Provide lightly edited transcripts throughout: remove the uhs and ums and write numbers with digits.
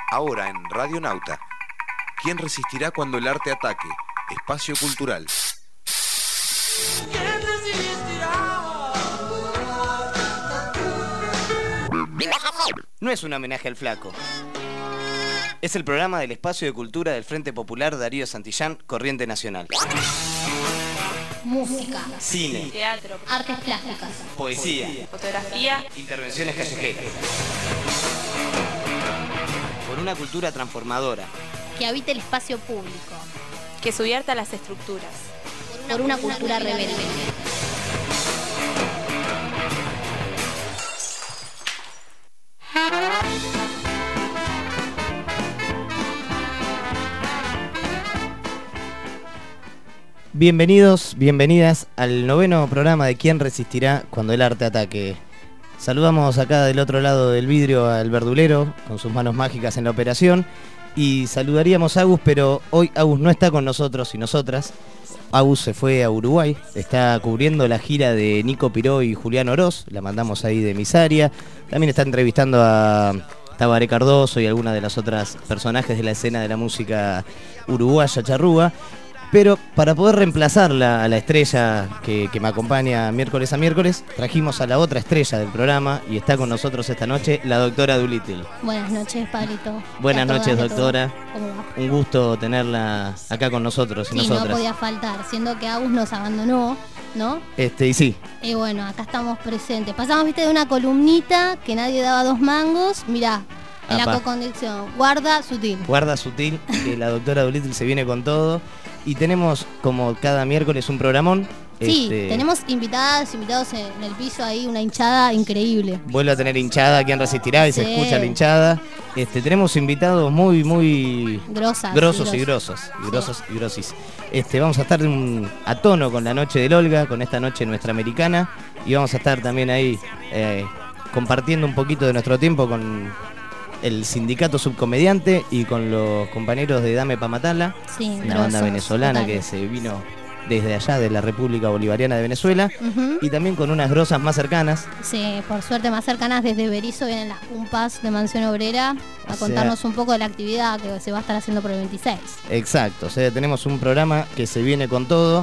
Ahora en Radio Nauta. ¿Quién resistirá cuando el arte ataque? Espacio cultural. ¿Quién resistirá? No es un homenaje al flaco. Es el programa del Espacio de Cultura del Frente Popular Darío Santillán, Corriente Nacional. Música, Cine, teatro, artes plásticas, poesía, fotografía, intervenciones callejeras. Por una cultura transformadora. que habite el espacio público, que subvierta las estructuras. por una cultura rebelde. Bienvenidos, bienvenidas al 9º programa de ¿Quién resistirá cuando el arte ataque? Saludamos acá del otro lado del vidrio al verdulero con sus manos mágicas en la operación y saludaríamos a Agus, pero hoy Agus no está con nosotros y nosotras. Agus se fue a Uruguay, está cubriendo la gira de Nico Piró y Julián Oroz, la mandamos ahí de emisaria. También está entrevistando a Tabaré Cardoso y algunas de las otras personajes de la escena de la música uruguaya charrúa. Pero para poder reemplazar a la estrella que me acompaña miércoles a miércoles, trajimos a la otra estrella del programa y está con nosotros esta noche la doctora Doolittle. Buenas noches, Pablito. Buenas noches, doctora. ¿Cómo va? Un gusto tenerla acá con nosotros y Sí, nosotras. no podía faltar, siendo que Agus nos abandonó, ¿no? Y sí, Y bueno, acá estamos presentes. Pasamos, viste, de una columnita que nadie daba 2 mangos. Mirá, en la Apa. coconducción, guarda sutil. guarda sutil, que la doctora Doolittle se viene con todo. Y tenemos, como cada miércoles, un programón. Sí, tenemos invitados en el piso ahí, una hinchada increíble. Vuelve a tener hinchada, ¿quién resistirá? Y se Sí. escucha la hinchada. Tenemos invitados muy Grosas. grosos sí, y grosis. Vamos a estar a tono con la noche del Olga, con esta noche nuestra americana. Y vamos a estar también ahí compartiendo un poquito de nuestro tiempo con el sindicato subcomediante y con los compañeros de Dame Pa' Matarla, Sí, una banda grosos, venezolana totales. que se vino desde allá, de la República Bolivariana de Venezuela, Ujú. y también con unas grosas más cercanas. Sí, por suerte más cercanas desde Berizo vienen las cumpas de Mansión Obrera a O sea- contarnos un poco de la actividad que se va a estar haciendo por el 26. Exacto, o sea, tenemos un programa que se viene con todo.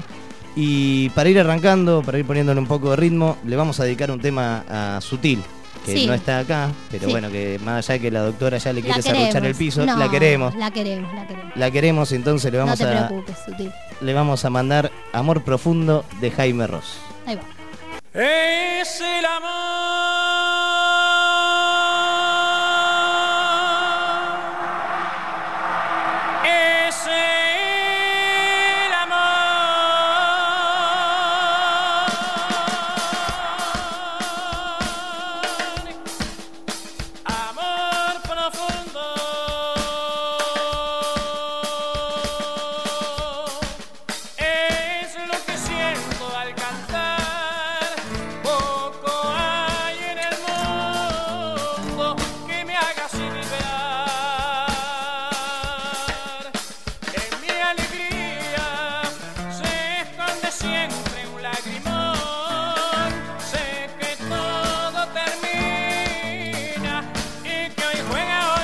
Y para ir arrancando, para ir poniéndole un poco de ritmo, le vamos a dedicar un tema a Sutil, que Sí. no está acá, pero Sí. bueno, que más allá de que la doctora ya le La quiere serruchar el piso, No, la queremos. La queremos. La queremos, entonces No te preocupes, Sutil. le vamos a mandar Amor Profundo de Jaime Ross. Ahí va. Es el amor. Es el amor. Amor profundo. Es lo que siento al cantar. Poco hay en el mundo que me haga así vibrar. En mi alegría se esconde siempre un lagrimón. Sé que todo termina y que hoy juega hoy.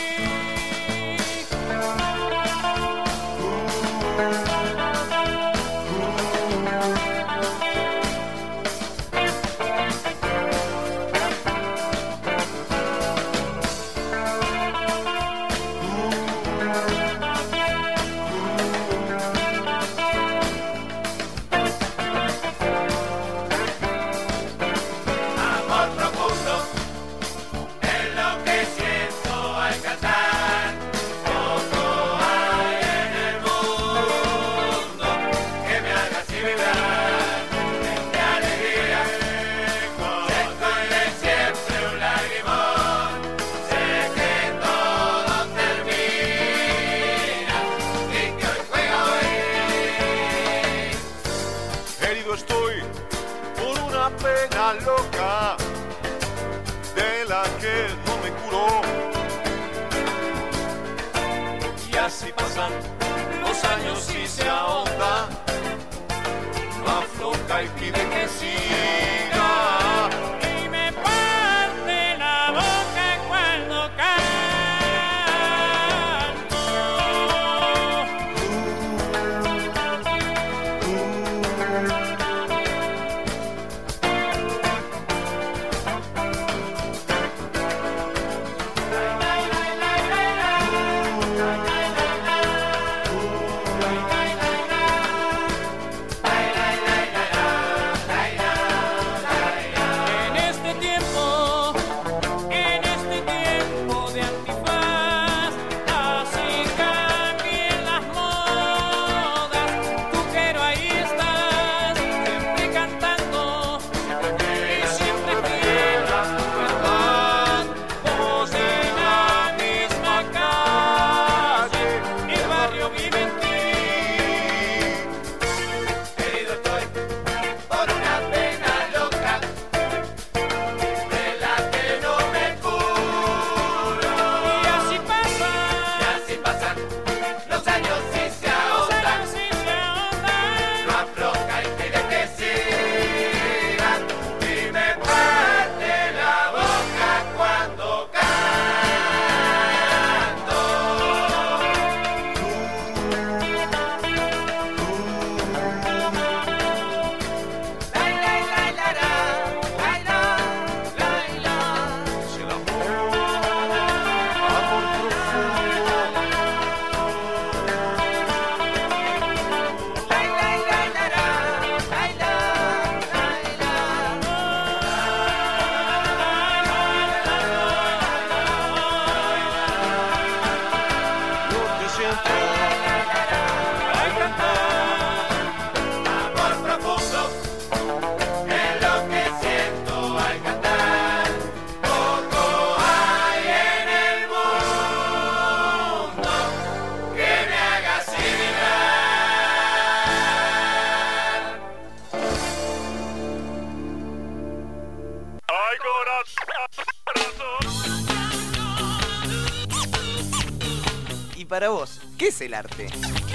Amor profundo es lo que siento al cantar. Poco hay en el mundo que me haga así vibrar. En mi alegría se esconde siempre un lagrimón. Sé que todo termina y que hoy juega hoy. Herido estoy por una pena loca de la que no me curó. Y así pasan los años y se ahonda, no afloja y pide que siga. Y me parte la boca cuando cae. para vos, ¿qué es el arte?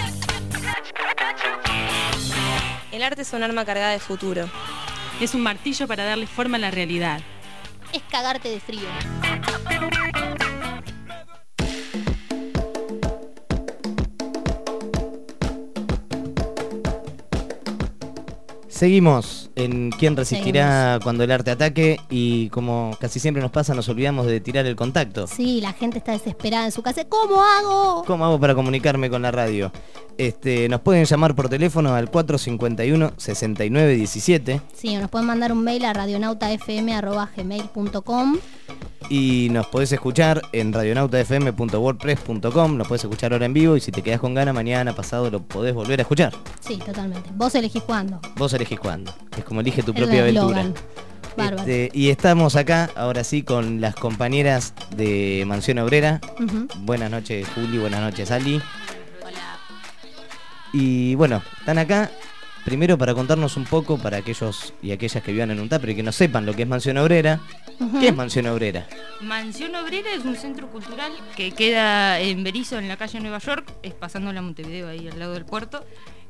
El arte es un arma cargada de futuro. Es un martillo para darle forma a la realidad. Es cagarte de frío. Seguimos en ¿Quién resistirá cuando el arte ataque? Y como casi siempre nos pasa, nos olvidamos de tirar el contacto. Sí, la gente está desesperada en su casa. ¿Cómo hago? ¿Cómo hago para comunicarme con la radio? Nos pueden llamar por teléfono al 451-6917. Sí, o nos pueden mandar un mail a radionautafm@gmail.com. Y nos podés escuchar en radionautafm.wordpress.com. Nos podés escuchar ahora en vivo y si te quedás con ganas, mañana, pasado, lo podés volver a escuchar. Sí, totalmente. Vos elegís cuándo. Vos elegís cuándo. Es como elige tu El propia aventura. eslogan. Bárbaro. Y estamos acá, ahora sí, con las compañeras de Mansión Obrera. Ujú. Buenas noches, Juli. Buenas noches, Ali. Hola. Y bueno, están acá primero para contarnos un poco, para aquellos y aquellas que vivan en un tupper y que no sepan lo que es Mansión Obrera. Ujú. ¿Qué es Mansión Obrera? Mansión Obrera es un centro cultural que queda en Berisso, en la calle Nueva York, es pasando la Montevideo, ahí al lado del puerto.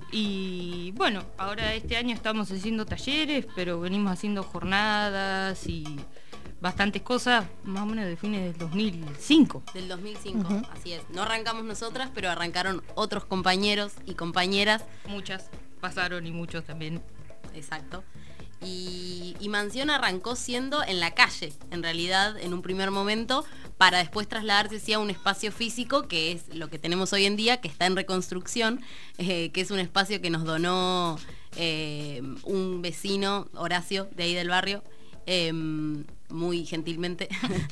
Y bueno, ahora este año estamos haciendo talleres, pero venimos haciendo jornadas y bastantes cosas, más o menos de fines del 2005. Del 2005, Ujú. así es. No arrancamos nosotras, pero arrancaron otros compañeros y compañeras. Muchas pasaron y muchos también. Exacto. Y Mansión arrancó siendo en la calle, en realidad, en un primer momento, para después trasladarse hacia un espacio físico, que es lo que tenemos hoy en día, que está en reconstrucción, que es un espacio que nos donó un vecino, Horacio, de ahí del barrio, muy gentilmente,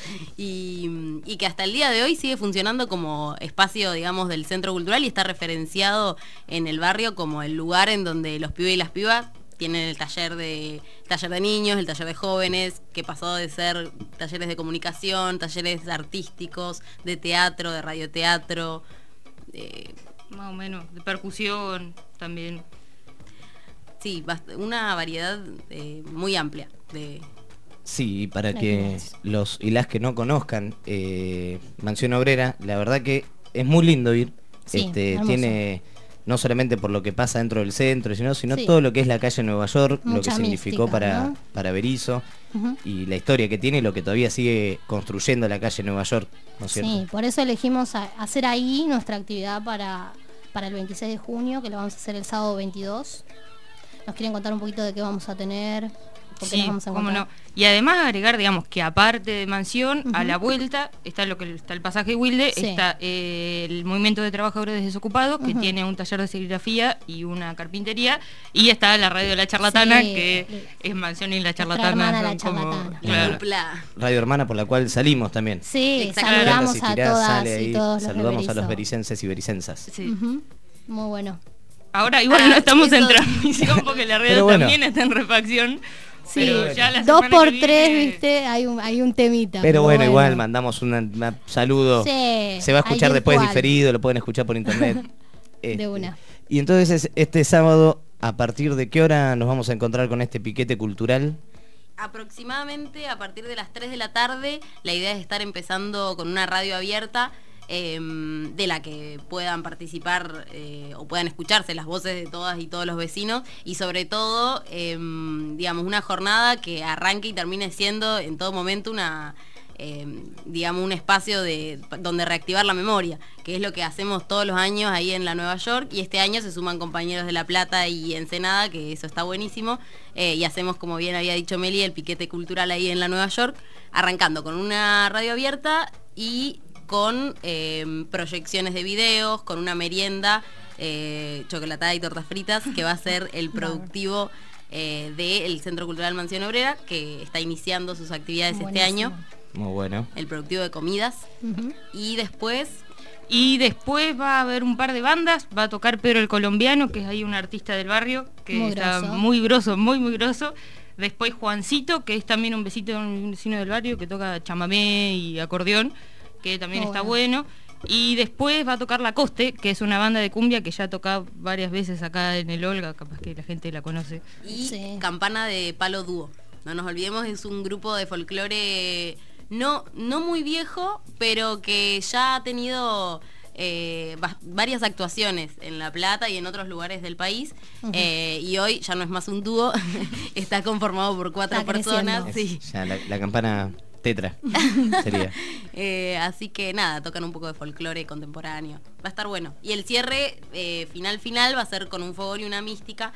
y que hasta el día de hoy sigue funcionando como espacio, digamos, del centro cultural y está referenciado en el barrio como el lugar en donde los pibes y las pibas tienen el taller de niños, el taller de jóvenes, que pasó de ser talleres de comunicación, talleres artísticos, de teatro, de radioteatro. Más o menos, de percusión también. Sí, una variedad muy amplia de... Sí, para que los y las que no conozcan Mansión Obrera, la verdad que es muy lindo ir. Sí, hermoso. Tiene no solamente por lo que pasa dentro del centro, sino Sí. todo lo que es la calle Nueva York, lo Mucha que significó mística, ¿no? para Berisso Ujú. y la historia que tiene y lo que todavía sigue construyendo la calle Nueva York, ¿no es cierto? Sí, por eso elegimos hacer ahí nuestra actividad para el 26 de junio, que lo vamos a hacer el sábado 22. ¿Nos quieren contar un poquito de qué vamos a tener? ¿Por qué Sí, nos vamos a cómo encontrar? no. Y además agregar, digamos, que aparte de Mansión, Ujú. a la vuelta está está el pasaje Wilde, Sí. está el Movimiento de Trabajadores Desocupados, que Ujú. tiene un taller de serigrafía y una carpintería, y está la radio La Charlatana, Sí. que es Mansión y La Nuestra Charlatana. hermana son La Charlatana. La claro. dupla. Radio Hermana por la cual salimos también. Sí, Exacto. saludamos ¿Quién a resistirá? todas Sale y ahí. todos los Saludamos a los beberizo. bericenses y bericensas. Sí. Ujú. Muy bueno. Ahora igual no estamos eso- en transmisión porque la radio Pero bueno. también está en refacción. Sí, Pero ya la 2 semana por que 3, viene- viste, hay un temita. Pero bueno, igual mandamos un saludo. Sí, Se va a escuchar ahí después cual. diferido, lo pueden escuchar por internet. De una. Y entonces este sábado, ¿a partir de qué hora nos vamos a encontrar con este piquete cultural? Aproximadamente a partir de las 3 de la tarde, la idea es estar empezando con una radio abierta de la que puedan participar o puedan escucharse las voces de todas y todos los vecinos y sobre todo, digamos, una jornada que arranque y termine siendo en todo momento una... digamos, un espacio donde reactivar la memoria, que es lo que hacemos todos los años ahí en la Nueva York, y este año se suman compañeros de La Plata y Ensenada, que eso está buenísimo, y hacemos, como bien había dicho Meli, el piquete cultural ahí en la Nueva York, arrancando con una radio abierta y con proyecciones de videos, con una merienda, chocolatada y tortas fritas, que va a ser el productivo del Centro Cultural Mansión Obrera, que está iniciando sus actividades este año. Muy bueno. El productivo de comidas. Ujú. Y después va a haber un par de bandas, va a tocar Pedro el Colombiano, que es ahí un artista del barrio, que Muy está groso. muy grosso, muy grosso. Después Juancito, que es también un vecino del barrio, que toca chamamé y acordeón, que también Muy está bueno. Y después va a tocar La Coste, que es una banda de cumbia que ya ha tocado varias veces acá en el Olga, capaz que la gente la conoce. y Sí. Campana de Palo Dúo. No nos olvidemos, es un grupo de folclore no muy viejo, pero que ya ha tenido varias actuaciones en La Plata y en otros lugares del país. Y hoy ya no es más un dúo, está conformado por 4 personas. Sí. Ya la campana tetra sería. Así que nada, tocan un poco de folclore contemporáneo. Va a estar bueno. Y el cierre final va a ser con un fogón y una mística.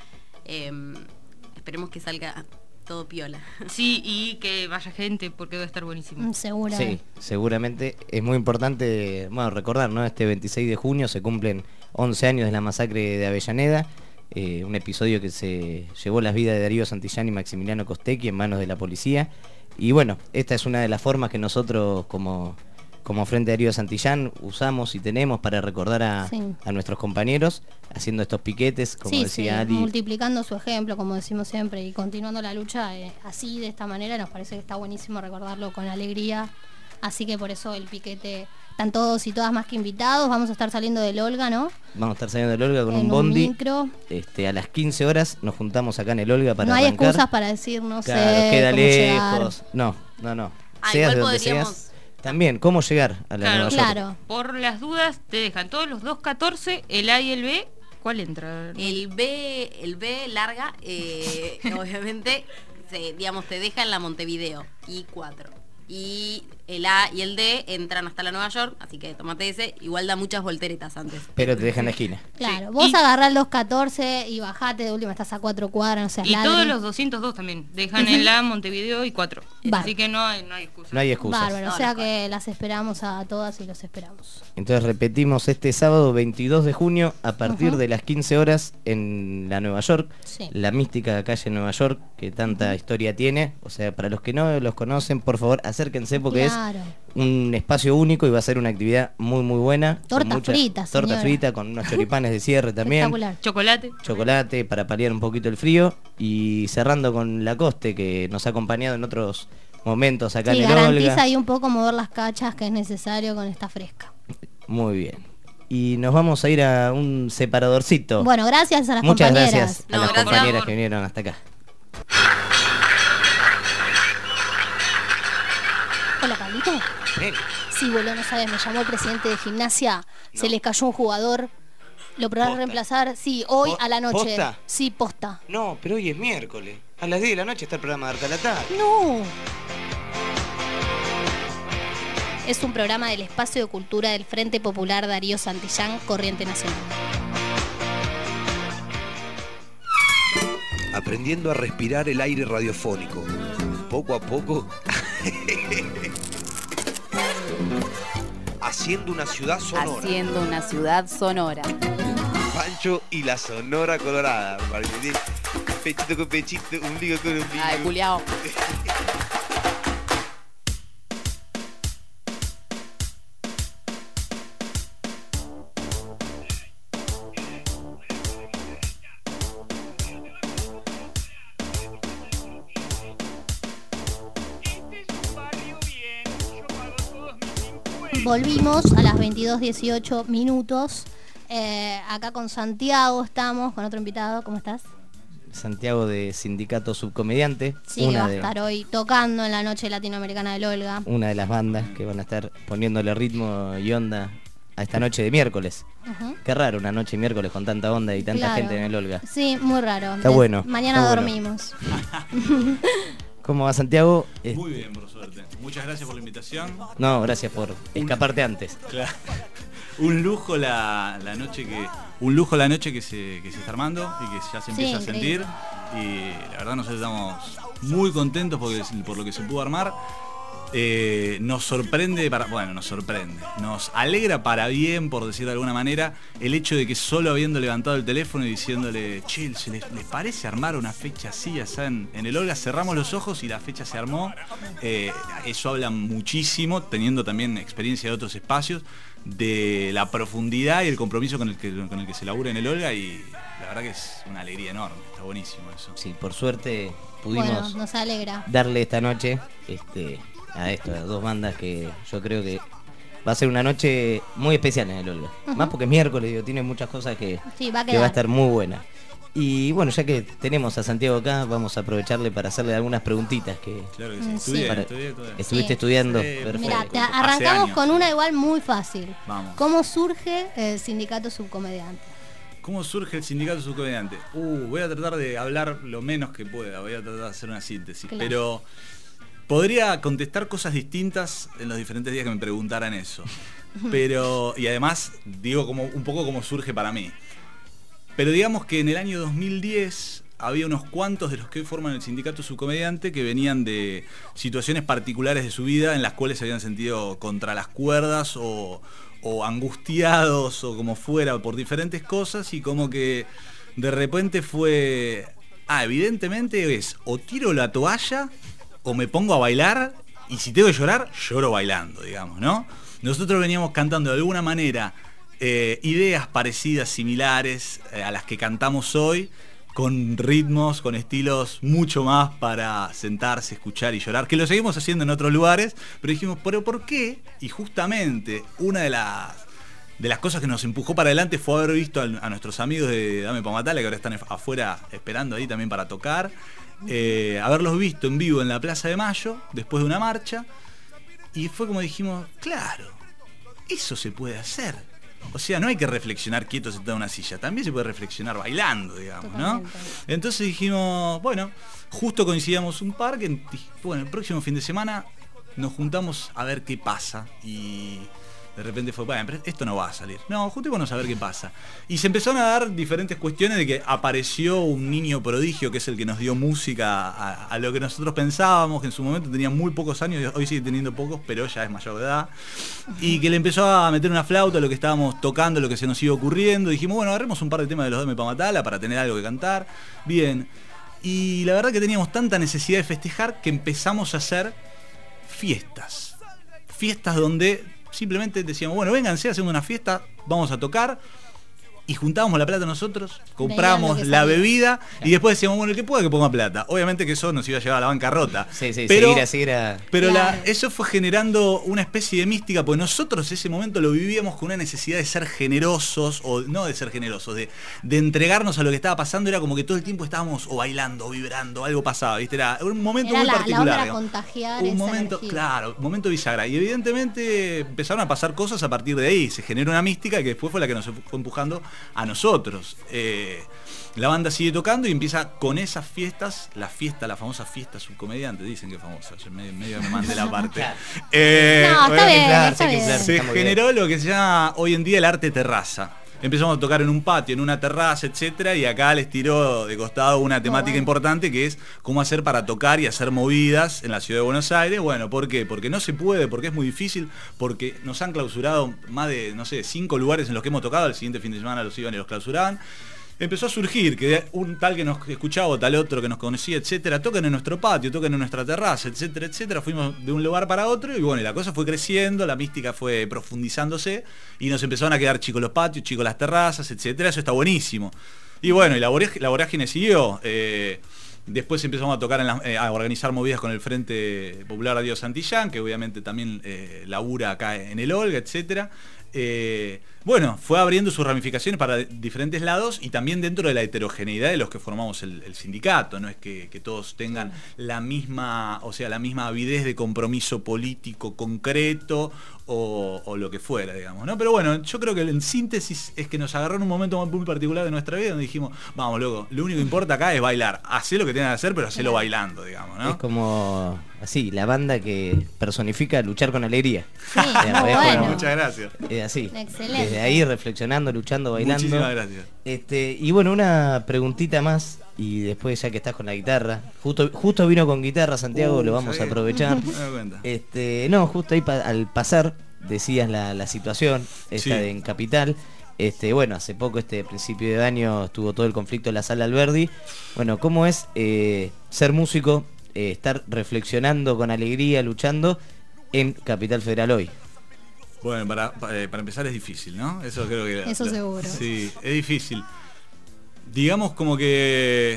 Esperemos que salga todo piola. Sí, y que vaya gente porque va a estar buenísimo. Seguro. Sí, seguramente. Es muy importante, bueno, recordar, ¿no? Este 26 de junio se cumplen 11 años de la masacre de Avellaneda. Un episodio que se llevó las vidas de Darío Santillán y Maximiliano Costecchi en manos de la policía. Y bueno, esta es una de las formas que nosotros como Frente Darío Santillán usamos y tenemos para recordar a nuestros compañeros haciendo estos piquetes, como decía Ali. Multiplicando su ejemplo, como decimos siempre, y continuando la lucha así, de esta manera. Nos parece que está buenísimo recordarlo con alegría. Así que por eso el piquete, están todos y todas más que invitados. Vamos a estar saliendo del Olga, ¿no? Vamos a estar saliendo del Olga con un bondi. Micro. A las 15 horas nos juntamos acá en el Olga para no hay arrancar. Excusas para decir, no claro, sé, queda cómo lejos. llegar. No. Igual de donde podríamos... seas. También, ¿cómo llegar a la Nueva York? Claro. Por las dudas, te dejan todos los 214, el A y el B. ¿Cuál entra? El B larga, obviamente, te deja en la Montevideo, I4. Y el A y el D entran hasta la Nueva York, así que tomate ese. Igual da muchas volteretas antes. Pero te dejan en la esquina. Claro, vos agarrás el 214 y bajate, de última estás a 4 cuadras, no seas Y ladre. todos los 202 también. Dejan en la Montevideo y 4. Así que no hay excusa. No hay excusas. Bárbaro, o sea que las esperamos a todas y los esperamos. Entonces repetimos este sábado 22 de junio a partir de las 15 horas en la Nueva York. Sí. La mística calle Nueva York que tanta historia tiene. O sea, para los que no los conocen, por favor, acérquense porque es un espacio único y va a ser una actividad muy muy buena. Torta frita, torta frita con unos choripanes de cierre también. Chocolate. Chocolate para paliar un poquito el frío. Y cerrando con Lacoste, que nos ha acompañado en otros momentos acá en el garantiza Olga. ahí un poco mover las cachas que es necesario con esta fresca. Muy bien. Y nos vamos a ir a un separadorcito. Bueno, gracias a las Muchas compañeras. gracias a las compañeras que vinieron hasta acá. Hola, Pablito. Sí, boludo, no sabes, me llamó el presidente de Gimnasia, se les cayó un jugador. ¿Lo podrás reemplazar? Sí, hoy a la noche. ¿Posta? Sí, posta. No, pero hoy es miércoles. A las 10 de la noche está el programa de Arcalatá. No. Es un programa del Espacio de Cultura del Frente Popular Darío Santillán, Corriente Nacional. Aprendiendo a respirar el aire radiofónico. Poco a poco. Haciendo una ciudad sonora. Haciendo una ciudad sonora. Pancho y la Sonora Colorada. Pechito con pechito, ombligo con ombligo. Ay, culiao. Volvimos a las 22:18 minutos. Acá con Santiago estamos, con otro invitado. ¿Cómo estás? Santiago de Sindicato Subcomediante. Sí, que va a estar hoy tocando en la noche latinoamericana del Olga. Una de las bandas que van a estar poniéndole ritmo y onda a esta noche de miércoles. Qué raro una noche de miércoles con tanta onda y tanta gente en el Olga. Sí, muy raro. Está bueno. Mañana está dormimos. Bueno. ¿Cómo va, Santiago? Muy bien, por suerte. Muchas gracias por la invitación. No, gracias por escaparte antes. Claro. Un lujo la noche que se está armando y que ya se empieza a sentir. Y la verdad nosotros estamos muy contentos por lo que se pudo armar. Nos sorprende, nos alegra para bien, por decir de alguna manera, el hecho de que solo habiendo levantado el teléfono y diciéndole, che, ¿les parece armar una fecha así, allá en el Olga? Cerramos los ojos y la fecha se armó. Eso habla muchísimo, teniendo también experiencia de otros espacios, de la profundidad y el compromiso con el que se labura en el Olga, y la verdad que es una alegría enorme, está buenísimo eso. Sí, por suerte pudimos nos alegra darle esta noche a dos bandas que yo creo que va a ser una noche muy especial en el Olga. Más porque es miércoles, tiene muchas cosas que va a estar muy buena. Y bueno, ya que tenemos a Santiago acá, vamos a aprovecharle para hacerle algunas preguntitas que Claro que sí. Estudié. estuviste estudiando. Sí. Perfecto. Mira, Hace arrancamos años. con una igual muy fácil. Vamos. ¿Cómo surge el sindicato subcomediante? ¿Cómo surge el sindicato subcomediante? Voy a tratar de hablar lo menos que pueda, voy a tratar de hacer una síntesis. Claro. Pero podría contestar cosas distintas en los diferentes días que me preguntaran eso. Pero, y además, digo como un poco cómo surge para mí. Pero digamos que en el año 2010 había unos cuantos de los que hoy forman el sindicato subcomediante que venían de situaciones particulares de su vida en las cuales se habían sentido contra las cuerdas o angustiados o como fuera por diferentes cosas, y como que de repente fue, evidentemente es o tiro la toalla o me pongo a bailar, y si tengo que llorar, lloro bailando, digamos, ¿no? Nosotros veníamos cantando de alguna manera ideas parecidas, similares a las que cantamos hoy, con ritmos, con estilos mucho más para sentarse, escuchar y llorar, que lo seguimos haciendo en otros lugares, pero dijimos, ¿pero por qué? Y justamente una de las cosas que nos empujó para adelante fue haber visto a nuestros amigos de Dame Pa' Matarla, que ahora están afuera esperando ahí también para tocar, haberlos visto en vivo en la Plaza de Mayo, después de una marcha, y fue como dijimos, claro, eso se puede hacer. O sea, no hay que reflexionar quieto sentado en una silla, también se puede reflexionar bailando, digamos, ¿no? Entonces dijimos, bueno, justo coincidíamos un par que, bueno, el próximo fin de semana nos juntamos a ver qué pasa, y de repente fue, bueno, pero esto no va a salir. No, juntémonos a ver qué pasa. Y se empezaron a dar diferentes cuestiones de que apareció un niño prodigio que es el que nos dio música a lo que nosotros pensábamos, que en su momento tenía muy pocos años, hoy sigue teniendo pocos, pero ya es mayor de edad, y que le empezó a meter una flauta a lo que estábamos tocando, lo que se nos iba ocurriendo. Dijimos, bueno, agarremos un par de temas de los Dame Pa' Matarla para tener algo que cantar. Bien. Y la verdad que teníamos tanta necesidad de festejar que empezamos a hacer fiestas. Fiestas donde simplemente decíamos, bueno, vénganse, hacemos una fiesta, vamos a tocar, y juntábamos la plata nosotros, compramos la bebida, y después decíamos, bueno, el que pueda que ponga plata. Obviamente que eso nos iba a llevar a la bancarrota. Sí, pero, seguir a... Pero claro, eso fue generando una especie de mística, porque nosotros ese momento lo vivíamos con una necesidad de ser generosos, o no de ser generosos, de entregarnos a lo que estaba pasando. Era como que todo el tiempo estábamos o bailando, o vibrando, algo pasaba, ¿viste? Era un momento muy particular. La onda contagiar un momento, energía. claro, un momento bisagra. Y evidentemente empezaron a pasar cosas a partir de ahí. Se generó una mística que después fue la que nos fue empujando a nosotros. La banda sigue tocando y empieza con esas fiestas, la famosa fiesta subcomediante, dicen que es famosa, yo medio me mandé la parte. No, está bien, está bien. Se generó lo que se llama hoy en día el arte terraza. Empezamos a tocar en un patio, en una terraza, etcétera, y acá les tiró de costado una temática importante, que es cómo hacer para tocar y hacer movidas en la ciudad de Buenos Aires. Bueno, ¿por qué? Porque no se puede, porque es muy difícil, porque nos han clausurado más de, 5 lugares en los que hemos tocado. El siguiente fin de semana los iban y los clausuraban. Empezó a surgir que un tal que nos escuchaba o tal otro que nos conocía, etcétera, tocan en nuestro patio, tocan en nuestra terraza, etcétera, etcétera. Fuimos de un lugar para otro y bueno, y la cosa fue creciendo, la mística fue profundizándose y nos empezaron a quedar chicos los patios, chicos las terrazas, etcétera. Eso está buenísimo. Y bueno, y la vorágine siguió. Después empezamos a tocar, a organizar movidas con el Frente Popular Radio Santillán, que obviamente también labura acá en el Olga, etcétera. Bueno, fue abriendo sus ramificaciones para diferentes lados y también dentro de la heterogeneidad de los que formamos el sindicato. No es que todos tengan la misma, o sea, la misma avidez de compromiso político concreto o lo que fuera, digamos, ¿no? Pero bueno, yo creo que en síntesis es que nos agarró en un momento muy particular de nuestra vida donde dijimos, vamos, loco, lo único que importa acá es bailar. Hacé lo que tengan que hacer, pero hacelo bailando, digamos, ¿no? Es como así, la banda que personifica luchar con alegría. Sí, bueno. Muchas gracias. Es así. Excelente. Desde ahí reflexionando, luchando, bailando. Muchísimas gracias. Y bueno, una preguntita más, y después ya que estás con la guitarra, justo vino con guitarra Santiago, lo vamos a aprovechar. No, justo ahí al pasar decías la situación esta en Capital. Bueno, hace poco, principio de año, estuvo todo el conflicto en la Sala Alberdi. Bueno, ¿cómo es ser músico, estar reflexionando con alegría, luchando en Capital Federal hoy? Bueno, para empezar es difícil, ¿no? Eso creo que... Eso seguro. Sí, es difícil. Digamos como que...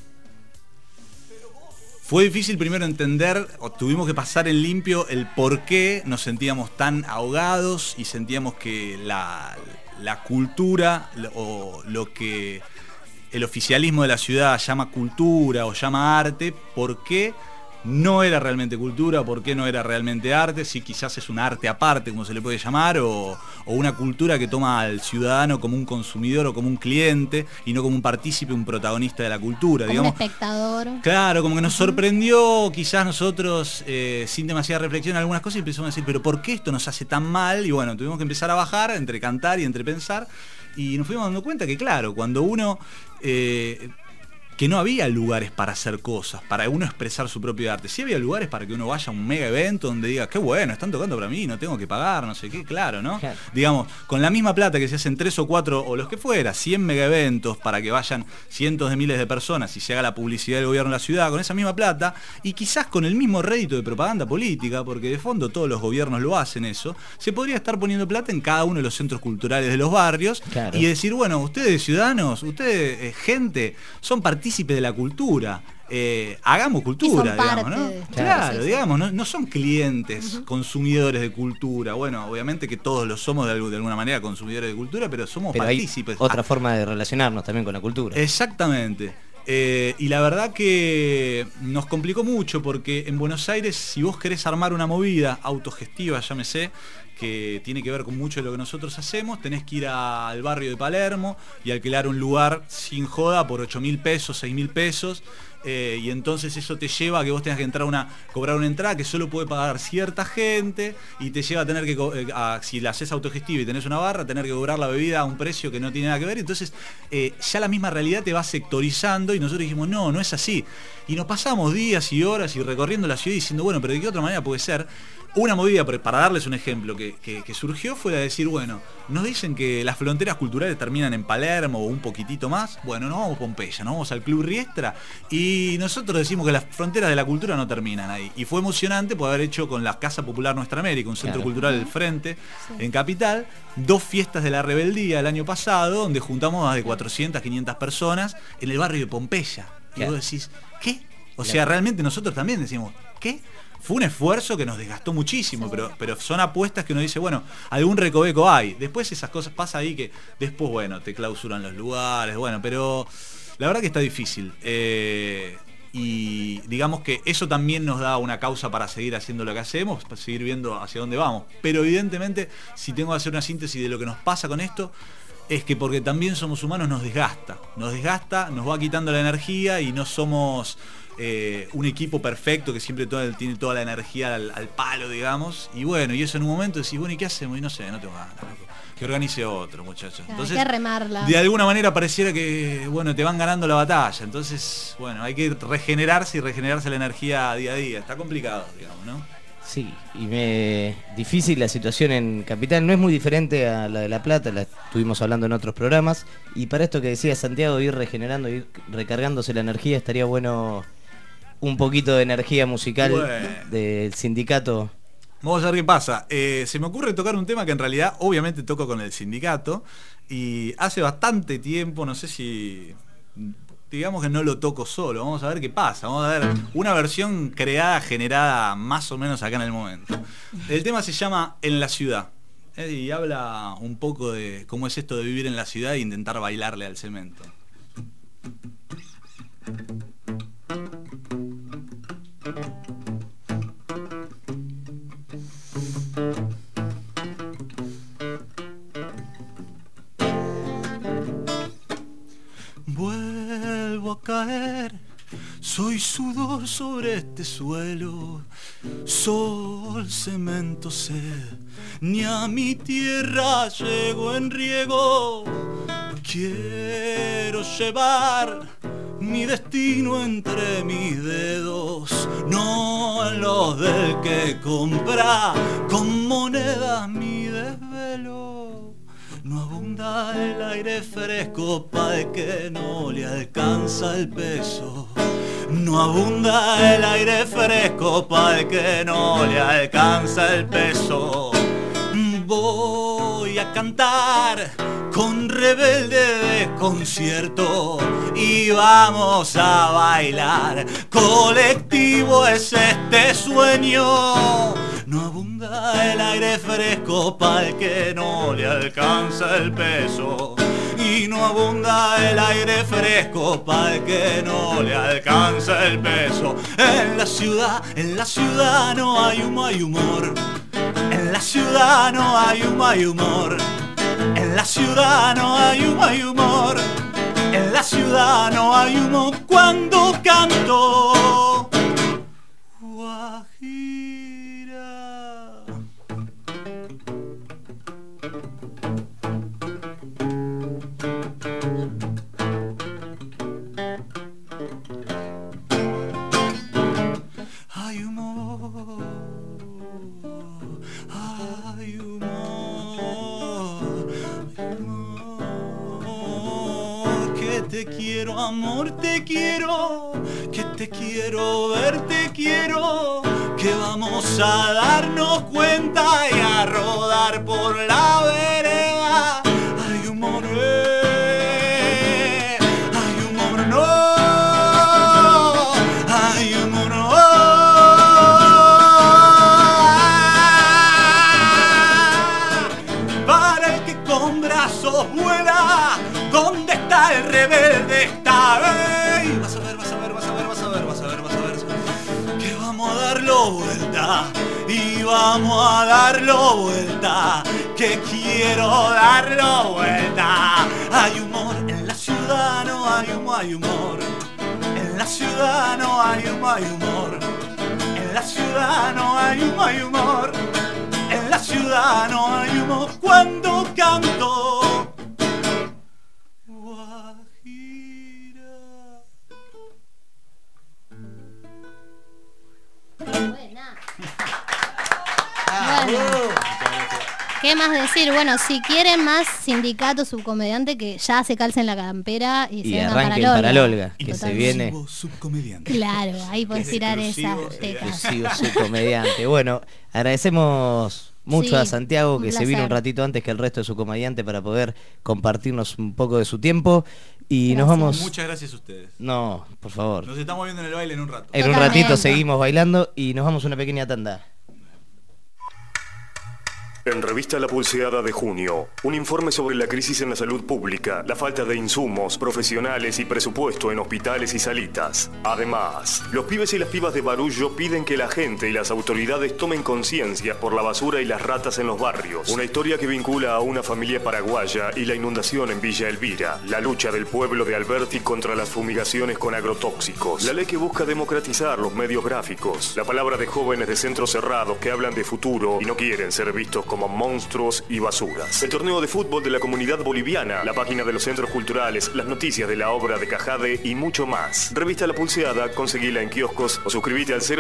Fue difícil primero entender, o tuvimos que pasar en limpio el por qué nos sentíamos tan ahogados y sentíamos que la cultura o lo que el oficialismo de la ciudad llama cultura o llama arte, ¿por qué no era realmente cultura? ¿Por qué no era realmente arte? Si quizás es un arte aparte, como se le puede llamar, o una cultura que toma al ciudadano como un consumidor o como un cliente y no como un partícipe, un protagonista de la cultura, como digamos. Un espectador. Claro, como que nos sorprendió quizás nosotros sin demasiada reflexión en algunas cosas y empezamos a decir, pero ¿por qué esto nos hace tan mal? Y bueno, tuvimos que empezar a bajar entre cantar y entre pensar y nos fuimos dando cuenta que claro, cuando uno... que no había lugares para hacer cosas, para uno expresar su propio arte. Sí había lugares para que uno vaya a un mega evento donde diga, qué bueno, están tocando para mí, no tengo que pagar, no sé qué, claro, ¿no? Claro. Digamos, con la misma plata que se hacen 3 o 4 o los que fuera, 100 mega eventos para que vayan cientos de miles de personas y se haga la publicidad del gobierno de la ciudad, con esa misma plata, y quizás con el mismo rédito de propaganda política, porque de fondo todos los gobiernos lo hacen eso, se podría estar poniendo plata en cada uno de los centros culturales de los barrios, claro. Y decir, bueno, ustedes ciudadanos, ustedes gente, son partícipes de la cultura, hagamos cultura, digamos, ¿no? Claro, sí, digamos, no son clientes, consumidores de cultura. Bueno, obviamente que todos lo somos de alguna manera consumidores de cultura, pero somos partícipes. Hay otra forma de relacionarnos también con la cultura. Exactamente. Y la verdad que nos complicó mucho porque en Buenos Aires, si vos querés armar una movida autogestiva, llámese, que tiene que ver con mucho de lo que nosotros hacemos, tenés que ir al barrio de Palermo y alquilar un lugar sin joda por 8.000 pesos, 6.000 pesos. Y entonces eso te lleva a que vos tengas que cobrar una entrada que solo puede pagar cierta gente y te lleva a tener que, si la haces autogestiva y tenés una barra, tener que cobrar la bebida a un precio que no tiene nada que ver. Entonces ya la misma realidad te va sectorizando y nosotros dijimos, no es así. Y nos pasamos días y horas y recorriendo la ciudad diciendo, bueno, pero ¿de qué otra manera puede ser? Una movida, para darles un ejemplo, que surgió fue la de decir, bueno, nos dicen que las fronteras culturales terminan en Palermo o un poquitito más, bueno, nos vamos a Pompeya, nos vamos al Club Riestra y nosotros decimos que las fronteras de la cultura no terminan ahí. Y fue emocionante por haber hecho con la Casa Popular Nuestra América, un centro cultural del Frente, en Capital, 2 fiestas de la rebeldía el año pasado, donde juntamos más de 400, 500 personas en el barrio de Pompeya. Y vos decís, ¿qué? O sea, realmente nosotros también decimos, ¿qué? Fue un esfuerzo que nos desgastó muchísimo, pero son apuestas que uno dice, bueno, algún recoveco hay. Después esas cosas pasa ahí que después, bueno, te clausuran los lugares, bueno, pero la verdad que está difícil. Y digamos que eso también nos da una causa para seguir haciendo lo que hacemos, para seguir viendo hacia dónde vamos. Pero evidentemente, si tengo que hacer una síntesis de lo que nos pasa con esto, es que porque también somos humanos nos desgasta, nos va quitando la energía y no somos... un equipo perfecto que siempre tiene toda la energía al palo, digamos, y bueno, y eso en un momento decís, bueno, ¿y qué hacemos? Y no sé, no tengo ganas, que organice otro, muchachos. Entonces, hay que remarla. De alguna manera pareciera que, bueno, te van ganando la batalla, entonces, bueno, hay que regenerarse la energía día a día, está complicado, digamos, ¿no? Sí, difícil la situación en Capital, no es muy diferente a la de La Plata, la estuvimos hablando en otros programas, y para esto que decía Santiago, ir regenerando, ir recargándose la energía, estaría bueno un poquito de energía musical del sindicato. Vamos a ver qué pasa. Se me ocurre tocar un tema que en realidad obviamente toco con el sindicato y hace bastante tiempo, no sé si... digamos que no lo toco solo, vamos a ver qué pasa, vamos a ver una versión generada más o menos acá en el momento. El tema se llama En la Ciudad y habla un poco de cómo es esto de vivir en la ciudad e intentar bailarle al cemento. Vuelvo a caer, soy sudor sobre este suelo, sol, cemento, sed, ni a mi tierra llego en riego. Quiero llevar mi destino entre mis dedos, no en los del que compra con monedas mi desvelo. No abunda el aire fresco pa' el que no le alcanza el peso. No abunda el aire fresco pa' el que no le alcanza el peso. Voy a cantar con rebelde desconcierto y vamos a bailar. Colectivo es este sueño. No abunda el aire fresco para el que no le alcanza el peso. y no abunda el aire fresco para el que no le alcanza el peso. En la ciudad no hay humo, hay humor. En la ciudad no hay humo, hay humor. En la ciudad no hay humo, hay humor. En la ciudad no hay humo cuando canto. Hay humor, hay humor, que te quiero, amor, te quiero, que te quiero ver, te quiero, que vamos a darnos cuenta y a rodar por la vereda. Hay humor, hay humor, no, hay humor, no. Para el que con brazos vuela, ¿dónde está el rebelde esta vez? Vas a ver, vas a ver, vas a ver, vas a ver, vas a ver, vas a ver, que vamos a darlo vuelta y vamos a darlo vuelta, que quiero darlo vuelta. Hay humor en la ciudad, no hay humo, hay humor. En la ciudad no hay humo, hay humor. En la ciudad no hay humo, hay humor. En la ciudad no hay humo cuando canto. Bueno, ¿qué más decir? Bueno, si quieren más sindicato subcomediante, que ya se calcen la campera y se vengan arranquen para Lolga, que se viene. Subcomediante. Claro, ahí puedes tirar esas tecas. Exclusivo subcomediante. Bueno, agradecemos mucho a Santiago, que se vino un ratito antes que el resto de su comediante para poder compartirnos un poco de su tiempo. Y nos vamos. Muchas gracias a ustedes. No, por favor. Nos estamos viendo en el baile en un rato. En un ratito seguimos bailando y nos vamos a una pequeña tanda. En Revista La Pulseada de junio, un informe sobre la crisis en la salud pública, la falta de insumos, profesionales y presupuesto en hospitales y salitas. Además, los pibes y las pibas de Barullo piden que la gente y las autoridades tomen conciencia por la basura y las ratas en los barrios. Una historia que vincula a una familia paraguaya y la inundación en Villa Elvira. La lucha del pueblo de Alberti contra las fumigaciones con agrotóxicos. La ley que busca democratizar los medios gráficos. La palabra de jóvenes de centros cerrados que hablan de futuro y no quieren ser vistos como monstruos y basuras. El torneo de fútbol de la comunidad boliviana, la página de los centros culturales, las noticias de la obra de Cajade y mucho más. Revista La Pulseada, conseguila en kioscos o suscríbete al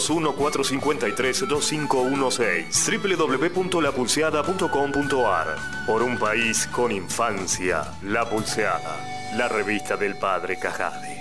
0221-453-2516. www.lapulseada.com.ar. Por un país con infancia, La Pulseada, la revista del padre Cajade.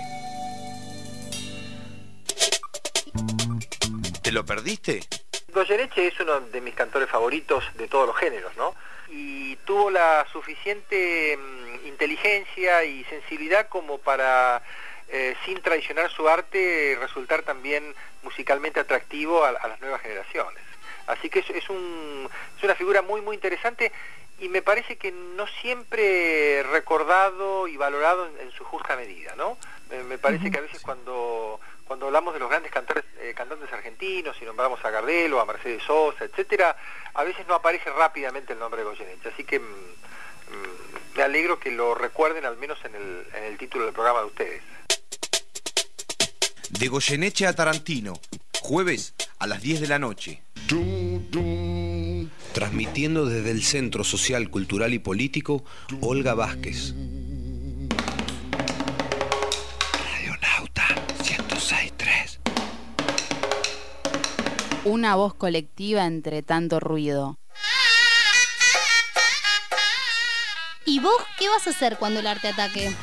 ¿Te lo perdiste? Goyeneche es uno de mis cantores favoritos de todos los géneros, ¿no? Y tuvo la suficiente inteligencia y sensibilidad como para, sin traicionar su arte, resultar también musicalmente atractivo a las nuevas generaciones. Así que es una figura muy, muy interesante y me parece que no siempre recordado y valorado en su justa medida, ¿no? Me parece que a veces cuando hablamos de los grandes cantantes argentinos y nombramos a Gardel o a Mercedes Sosa, etcétera, a veces no aparece rápidamente el nombre de Goyeneche, así que me alegro que lo recuerden al menos en el título del programa de ustedes. De Goyeneche a Tarantino, jueves a las 10 de la noche. Transmitiendo desde el Centro Social, Cultural y Político, Olga Vázquez. Radionauta 106.3. Una voz colectiva entre tanto ruido. ¿Y vos qué vas a hacer cuando el arte ataque?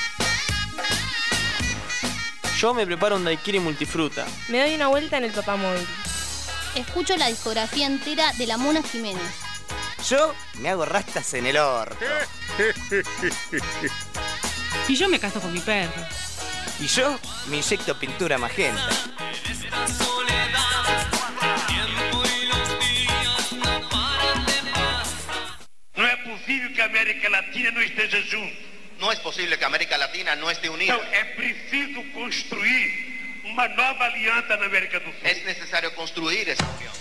Yo me preparo un daiquiri multifruta. Me doy una vuelta en el papamóvil. Escucho la discografía entera de la Mona Jiménez. Yo me hago rastas en el orto. Y yo me caso con mi perro. Y yo me inyecto pintura magenta. No es posible que a América Latina não esteja junto. No es posible que América Latina no esté unida. Então é preciso construir uma nova aliança na América do Sul. Es necesario construir esa unión.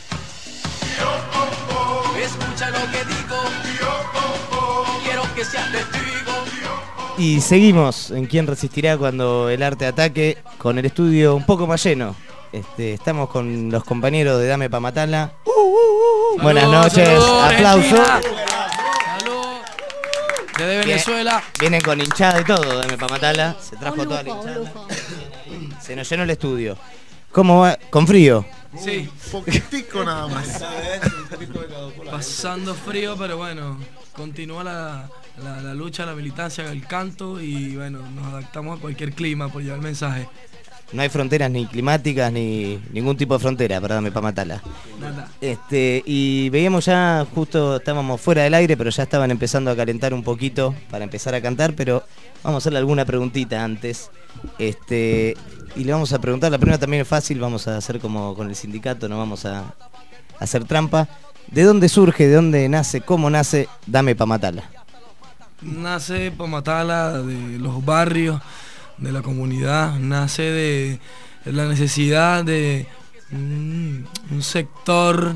Escucha lo que digo, quiero que seas testigo. Y seguimos en Quién Resistirá cuando el arte ataque, con el estudio un poco más lleno. Estamos con los compañeros de Dame Pa' Matala. Buenas noches, aplausos. Salud. Desde Venezuela. Vienen con hinchada y todo, Dame Pa' Matala. Se trajo Un toda la lujo, un hinchada. lujo. Se nos llenó el estudio. ¿Cómo va? ¿Con frío? Sí. Poquitico nada más. Pasando frío, pero bueno, continúa la lucha, la militancia, el canto y bueno, nos adaptamos a cualquier clima por llevar el mensaje. No hay fronteras ni climáticas ni ningún tipo de frontera para Dame Pa' Matala. Nada. Y veíamos ya, justo estábamos fuera del aire, pero ya estaban empezando a calentar un poquito para empezar a cantar, pero vamos a hacerle alguna preguntita antes. Y le vamos a preguntar, la primera también es fácil, vamos a hacer como con el sindicato, no vamos a hacer trampa. ¿De dónde surge, de dónde nace, cómo nace Dame Pa' Matala? Nace Pa' Matala de los barrios, de la comunidad, nace de la necesidad de un sector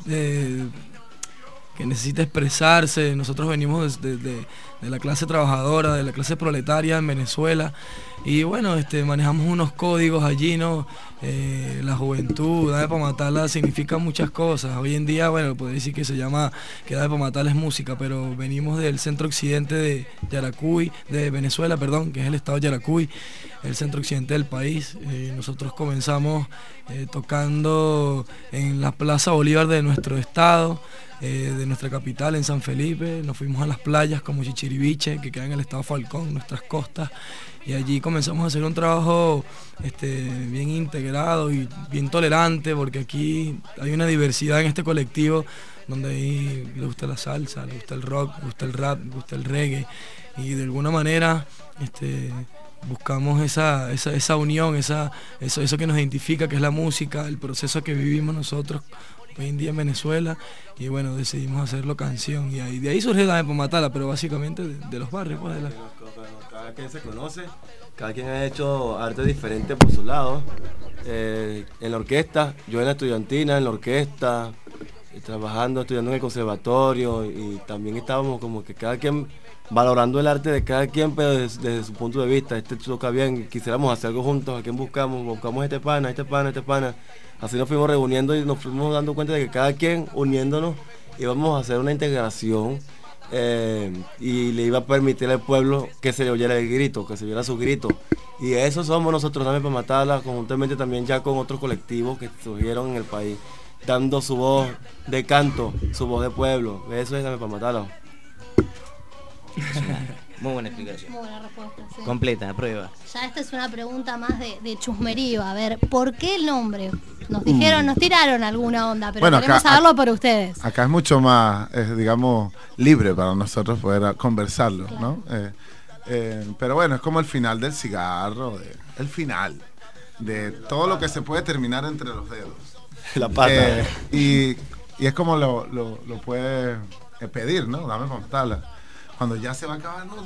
que necesita expresarse. Nosotros venimos de la clase trabajadora, de la clase proletaria en Venezuela y bueno, manejamos unos códigos allí, ¿no? La juventud, Dame Pa' Matala significa muchas cosas. Hoy en día, bueno, puede decir que se llama, que Dame Pa' Matala es música, pero venimos del centro occidente de Yaracuy, de Venezuela, perdón, que es el estado de Yaracuy, el centro occidente del país. Nosotros comenzamos tocando en la Plaza Bolívar de nuestro estado, de nuestra capital, en San Felipe. Nos fuimos a las playas como Chichiriviche, que queda en el estado Falcón, nuestras costas, y allí comenzamos a hacer un trabajo bien integrado y bien tolerante, porque aquí hay una diversidad en este colectivo donde ahí le gusta la salsa, le gusta el rock, le gusta el rap, le gusta el reggae, y de alguna manera buscamos esa unión, eso que nos identifica, que es la música, el proceso que vivimos nosotros hoy en día en Venezuela, y bueno, decidimos hacerlo canción, y de ahí surge Dame Pa' Matala, pero básicamente de los barrios, pues, Cada quien se conoce, cada quien ha hecho arte diferente por su lado. En la orquesta, yo en la estudiantina, en la orquesta, trabajando, estudiando en el conservatorio, y también estábamos como que cada quien valorando el arte de cada quien, pero desde su punto de vista. Toca bien, quisiéramos hacer algo juntos, a quién buscamos este pana. Así nos fuimos reuniendo y nos fuimos dando cuenta de que cada quien uniéndonos íbamos a hacer una integración y le iba a permitir al pueblo que se le oyera el grito, que se oyera su grito. Y eso somos nosotros, Dame Pa' Matala, conjuntamente también ya con otros colectivos que surgieron en el país, dando su voz de canto, su voz de pueblo. Eso es Dame Pa' Matala. Muy buena explicación. Muy buena respuesta, sí. Completa, prueba. Ya esta es una pregunta más de chusmerío. A ver, ¿por qué el nombre? Nos dijeron, nos tiraron alguna onda, pero Bueno, queremos saberlo por ustedes. Acá es mucho más, digamos, libre para nosotros poder conversarlo, claro, ¿no? Pero bueno, es como el final del cigarro, el final de todo lo que se puede terminar entre los dedos. La pata. Y es como lo puede pedir, ¿no? Dame Pa' Matala. Cuando ya se va a acabar, no,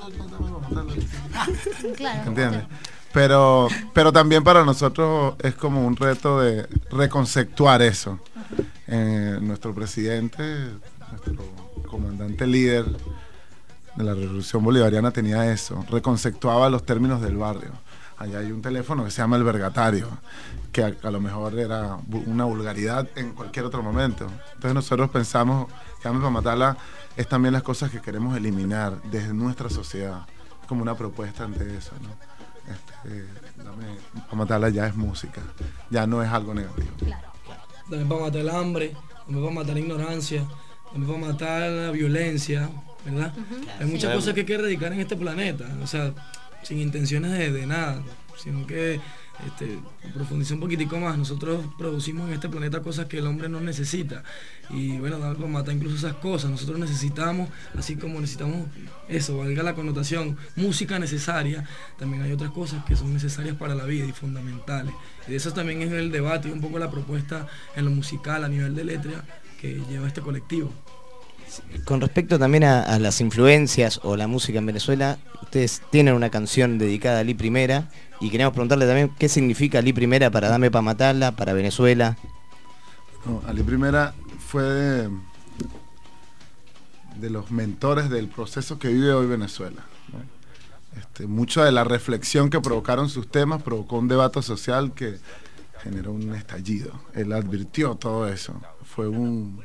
claro. ¿Entiendes? Pero también para nosotros es como un reto de reconceptuar eso. Nuestro presidente, nuestro comandante líder de la Revolución Bolivariana tenía eso, reconceptuaba los términos del barrio. Allá hay un teléfono que se llama el vergatario, que a lo mejor era una vulgaridad en cualquier otro momento. Entonces nosotros pensamos que Dame Pa' Matala es también las cosas que queremos eliminar desde nuestra sociedad, como una propuesta ante eso, ¿no? Dame Pa' Matala ya es música, ya no es algo negativo. Claro. Dame Pa' matar el hambre, dame Pa' matar la ignorancia, dame Pa' matar la violencia, ¿verdad? Hay muchas cosas que hay que erradicar en este planeta, o sea, sin intenciones de nada, sino que profundizar un poquitico más. Nosotros producimos en este planeta cosas que el hombre no necesita, y bueno, Dame Pa' matar incluso esas cosas. Nosotros necesitamos, así como necesitamos eso, valga la connotación, música necesaria, también hay otras cosas que son necesarias para la vida y fundamentales, y de eso también es el debate y un poco la propuesta en lo musical a nivel de letra que lleva este colectivo. Con respecto también a las influencias o la música en Venezuela, ustedes tienen una canción dedicada a Lee Primera y queremos preguntarle también qué significa Lee Primera para Dame Pa' Matarla, para Venezuela. No, Ali Primera fue de los mentores del proceso que vive hoy Venezuela, ¿no? Mucha de la reflexión que provocaron sus temas provocó un debate social que generó un estallido. Él advirtió todo eso. Fue un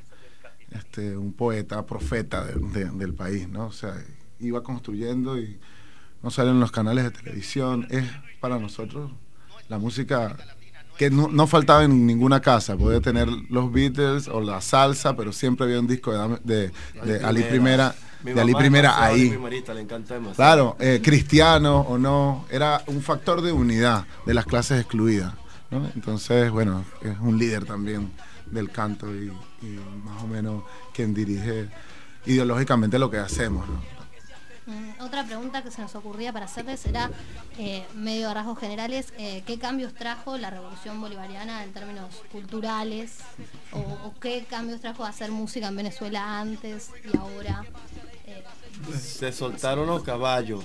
poeta, profeta del país, ¿no? O sea, iba construyendo y no sale en los canales de televisión. Es para nosotros la música que no faltaba en ninguna casa. Podía tener los Beatles o la salsa, pero siempre había un disco de Ali Primera, ahí. Le encanta demasiado. Claro, cristiano o no, era un factor de unidad de las clases excluidas, ¿no? Entonces, bueno, es un líder también del canto y más o menos quien dirige ideológicamente lo que hacemos, ¿no? Otra pregunta que se nos ocurría para hacerles era, medio a rasgos generales, ¿qué cambios trajo la revolución bolivariana en términos culturales? ¿O qué cambios trajo hacer música en Venezuela antes y ahora? Se soltaron los caballos,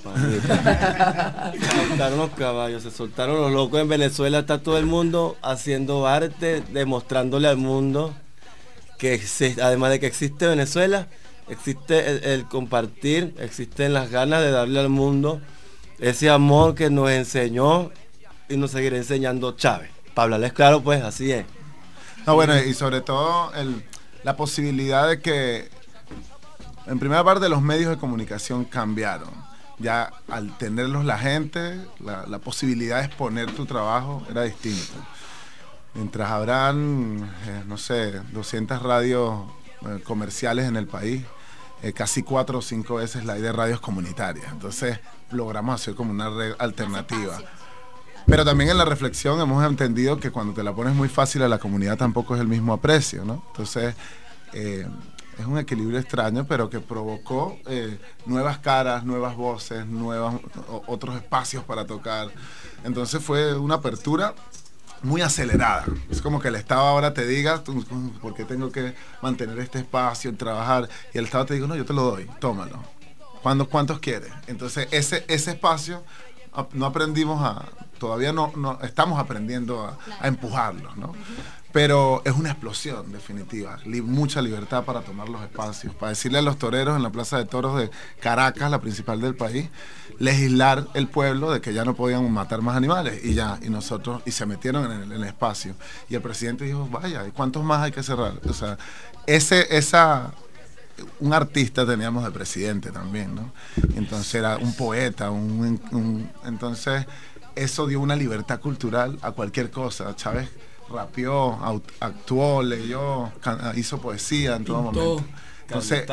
se soltaron los caballos, se soltaron los locos. En Venezuela está todo el mundo haciendo arte, demostrándole al mundo que además de que existe Venezuela, existe el compartir, existen las ganas de darle al mundo ese amor que nos enseñó y nos seguirá enseñando Chávez. Para hablarles claro, pues así es. No, bueno, y sobre todo la posibilidad de que, en primera parte, los medios de comunicación cambiaron. Ya al tenerlos la gente, la posibilidad de exponer tu trabajo era distinto. Mientras habrán, 200 radios comerciales en el país, casi 4 o 5 veces la hay de radios comunitarias. Entonces logramos hacer como una red alternativa. Pero también en la reflexión hemos entendido que cuando te la pones muy fácil a la comunidad tampoco es el mismo aprecio, ¿no? Entonces es un equilibrio extraño, pero que provocó nuevas caras, nuevas voces, otros espacios para tocar. Entonces fue una apertura muy acelerada. Es como que el Estado ahora te diga, ¿por qué tengo que mantener este espacio, trabajar? Y el Estado te diga, no, yo te lo doy, tómalo. ¿Cuántos quieres? Entonces ese espacio no aprendimos todavía no estamos aprendiendo a empujarlo, ¿no? Pero es una explosión definitiva, mucha libertad para tomar los espacios, para decirle a los toreros en la Plaza de Toros de Caracas, la principal del país, legislar el pueblo de que ya no podían matar más animales y se metieron en el espacio. Y el presidente dijo, vaya, ¿y cuántos más hay que cerrar? O sea, un artista teníamos de presidente también, ¿no? Entonces era un poeta, entonces eso dio una libertad cultural a cualquier cosa. Chávez rapeó, actuó, leyó, hizo poesía en todo momento. Entonces,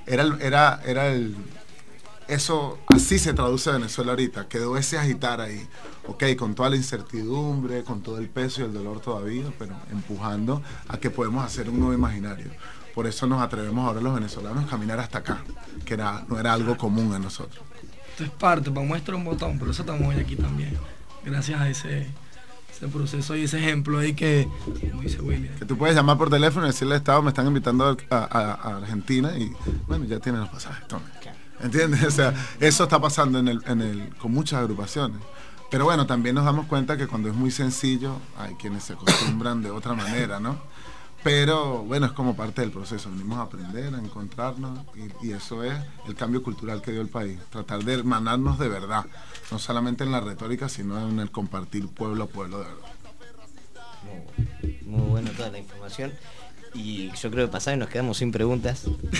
eso así se traduce a Venezuela ahorita. Quedó ese agitar ahí, con toda la incertidumbre, con todo el peso y el dolor todavía, pero empujando a que podemos hacer un nuevo imaginario. Por eso nos atrevemos ahora los venezolanos a caminar hasta acá, que no era algo común a nosotros. Esto es parte, para muestra un botón, por eso estamos hoy aquí también. Gracias a ese proceso y ese ejemplo ahí que, como dice William. Que tú puedes llamar por teléfono y decirle al Estado, me están invitando a Argentina y bueno, ya tienen los pasajes, tome. ¿Entiendes? O sea, eso está pasando con muchas agrupaciones. Pero bueno, también nos damos cuenta que cuando es muy sencillo, hay quienes se acostumbran de otra manera, ¿no? Pero bueno, es como parte del proceso. Venimos a aprender, a encontrarnos y eso es el cambio cultural que dio el país. Tratar de hermanarnos de verdad, no solamente en la retórica, sino en el compartir pueblo a pueblo de verdad. Muy bueno toda la información. Y yo creo que pasado y nos quedamos sin preguntas.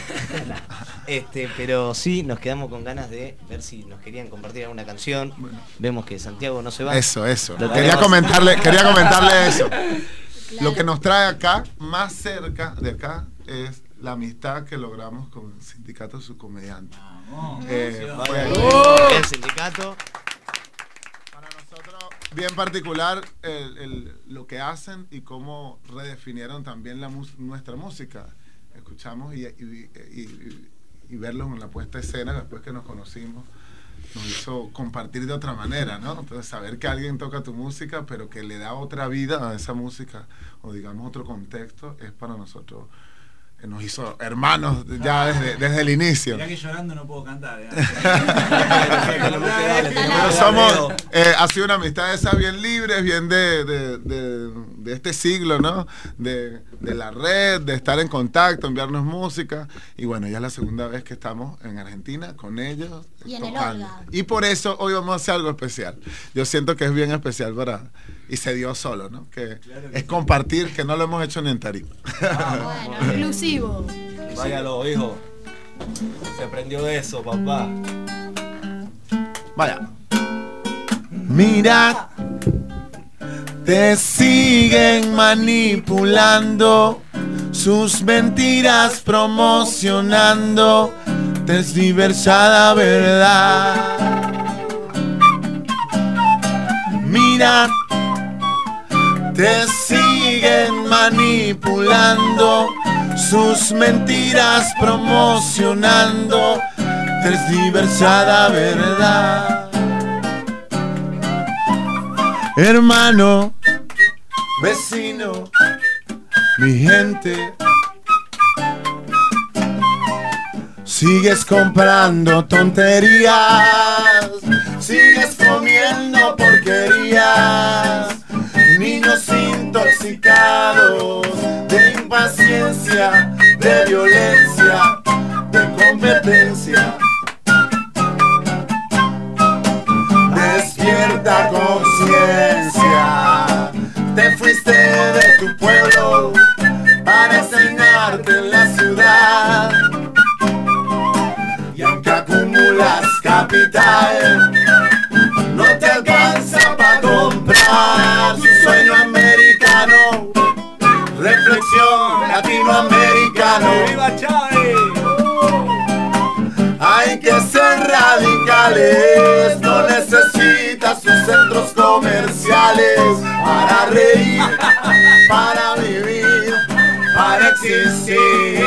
Pero sí nos quedamos con ganas de ver si nos querían compartir alguna canción. Bueno. Vemos que Santiago no se va. Eso. Quería comentarle eso. Claro. Lo que nos trae acá, más cerca de acá, es la amistad que logramos con el Sindicato de Subcomediantes. El sindicato. Para nosotros, bien particular, lo que hacen y cómo redefinieron también nuestra música. Escuchamos y verlos en la puesta de escena después que nos conocimos. Nos hizo compartir de otra manera, ¿no? Entonces saber que alguien toca tu música, pero que le da otra vida a esa música, o digamos otro contexto, es para nosotros nos hizo hermanos ya desde el inicio. Mirá que llorando no puedo cantar. Pero somos, ha sido una amistad esa bien libre, bien de este siglo, ¿no? De la red, de estar en contacto, enviarnos música. Y bueno, ya es la segunda vez que estamos en Argentina con ellos. Y en el tocando. Olga. Y por eso hoy vamos a hacer algo especial. Yo siento que es bien especial y se dio solo, ¿no? Que es compartir, que no lo hemos hecho ni en tarima. Bueno, inclusivo. Váyalo, hijo. Se prendió eso, papá. Vaya. Mira, te siguen manipulando, sus mentiras promocionando, tergiversada verdad. Mira, te siguen manipulando, sus mentiras promocionando, tergiversada verdad. Hermano, vecino, mi gente, sigues comprando tonterías, sigues comiendo porquerías, niños intoxicados de impaciencia, de violencia, de competencia. Despierta conciencia, te fuiste de tu pueblo para enseñarte en la ciudad. Y aunque acumulas capital, no te alcanza para comprar su sueño americano, reflexión latinoamericano. ¡Viva Chávez! Hay que ser radicales, no necesitas sus centros comerciales para reír, para vivir, para existir.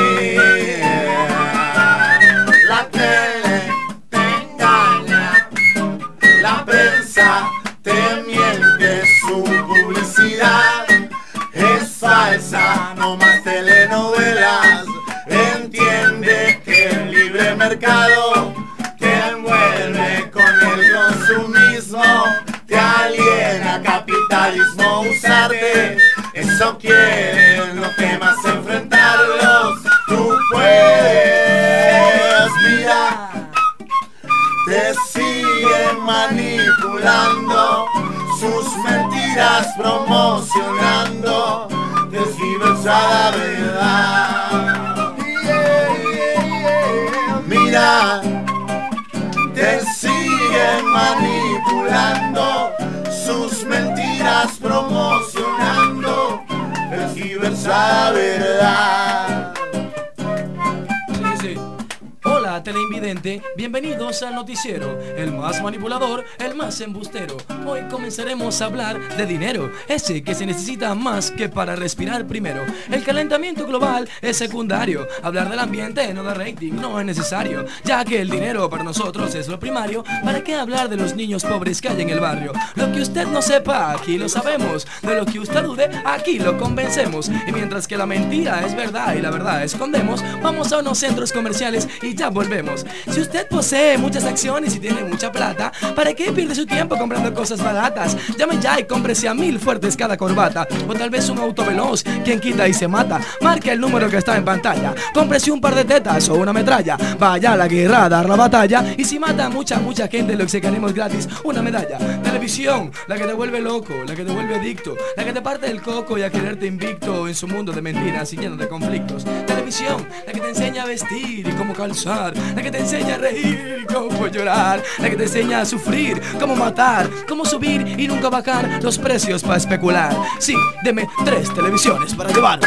La tele te engaña, la prensa te miente, su publicidad es falsa, no más telenovelas. Entiende que el libre mercado te envuelve con el consumismo, te aliena capitalismo, usarte, eso quieren, no temas enfrentarlos, tú puedes. Mira, te siguen manipulando, sus mentiras promocionando, tergiversada verdad. Mira, te siguen manipulando, sus mentiras promocionando, tergiversada verdad. Sí. Hola, teleinvidente, bienvenidos al noticiero, el más manipulador, el más embustero. Hoy comenzaremos a hablar de dinero, ese que se necesita más que para respirar primero. El calentamiento global es secundario, hablar del ambiente no da rating, no es necesario, ya que el dinero para nosotros es lo primario. ¿Para qué hablar de los niños pobres que hay en el barrio? Lo que usted no sepa, aquí lo sabemos, de lo que usted dude, aquí lo convencemos. Y mientras que la mentira es verdad y la verdad escondemos, vamos a unos centros comerciales y ya volvemos. Si usted posee muchas acciones y tiene mucha plata, ¿para qué pierde su tiempo comprando cosas baratas? Llame ya y cómprese a 1000 fuertes cada corbata, o tal vez un auto veloz, quien quita y se mata. Marque el número que está en pantalla, cómprese un par de tetas o una metralla, vaya a la guerra a dar la batalla, y si mata a mucha gente lo execaremos gratis, una medalla. Televisión, la que te vuelve loco, la que te vuelve adicto, la que te parte el coco y a quererte invicto en su mundo de mentiras y lleno de conflictos. Televisión, la que te enseña a vestir y cómo calzar, la que te enseña a reír y cómo llorar, la que te enseña a sufrir, cómo matar, cómo subir y nunca bajar los precios para especular. Sí, deme 3 televisiones para llevar.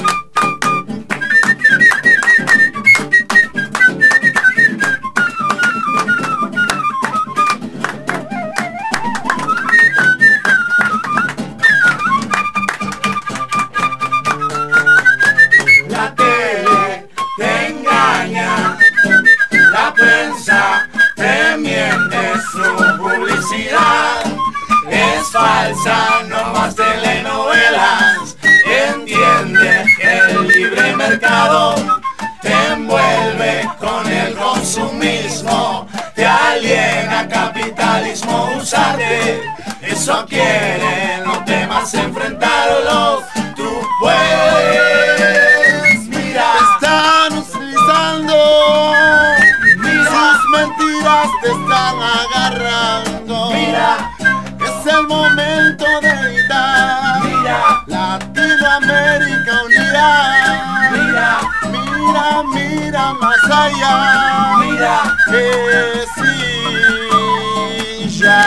Es falsa, no más telenovelas. Entiende que el libre mercado mercado te envuelve con el consumismo, te aliena capitalismo, usarte, eso quiere, no temas enfrentarlo, tú puedes, mira, te están utilizando, mira, sus mentiras te están agarrando, mira, es el momento de gritar, mira, Latinoamérica unida, mira, mira, mira más allá, mira, que sí, ya,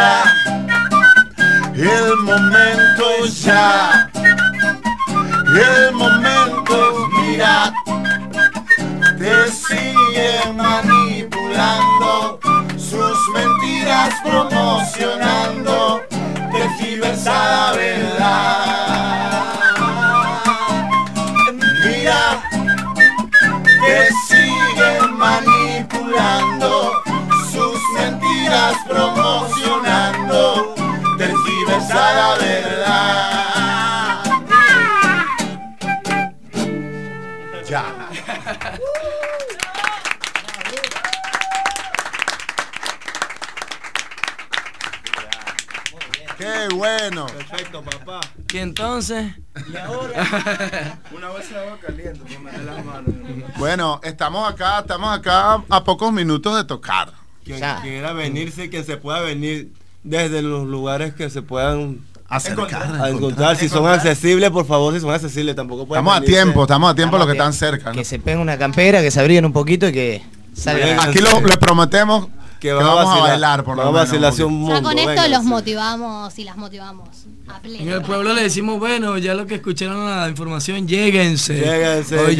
el momento es ya, el momento es mira, te siguen manipulando, sus mentiras promocionando, tergiversada verdad. Mira, te siguen manipulando, sus mentiras promocionando, tergiversada verdad. Ya. Qué bueno. Perfecto, papá. Y entonces. Y ahora. Una vez de agua caliente, póngale las manos. Bueno, estamos acá a pocos minutos de tocar. Quien quiera venirse, que se pueda venir desde los lugares que se puedan encontrar. Si son accesibles, por favor, si son accesibles, tampoco pueden Estamos a tiempo los que están cerca, ¿no? Que se peguen una campera, que se abriguen un poquito y que salgan. Aquí les prometemos que vamos a bailar por lo menos. Ya con esto los motivamos y las motivamos a pleno. En el pueblo le decimos, bueno, ya lo que escucharon la información, lléguense. Hoy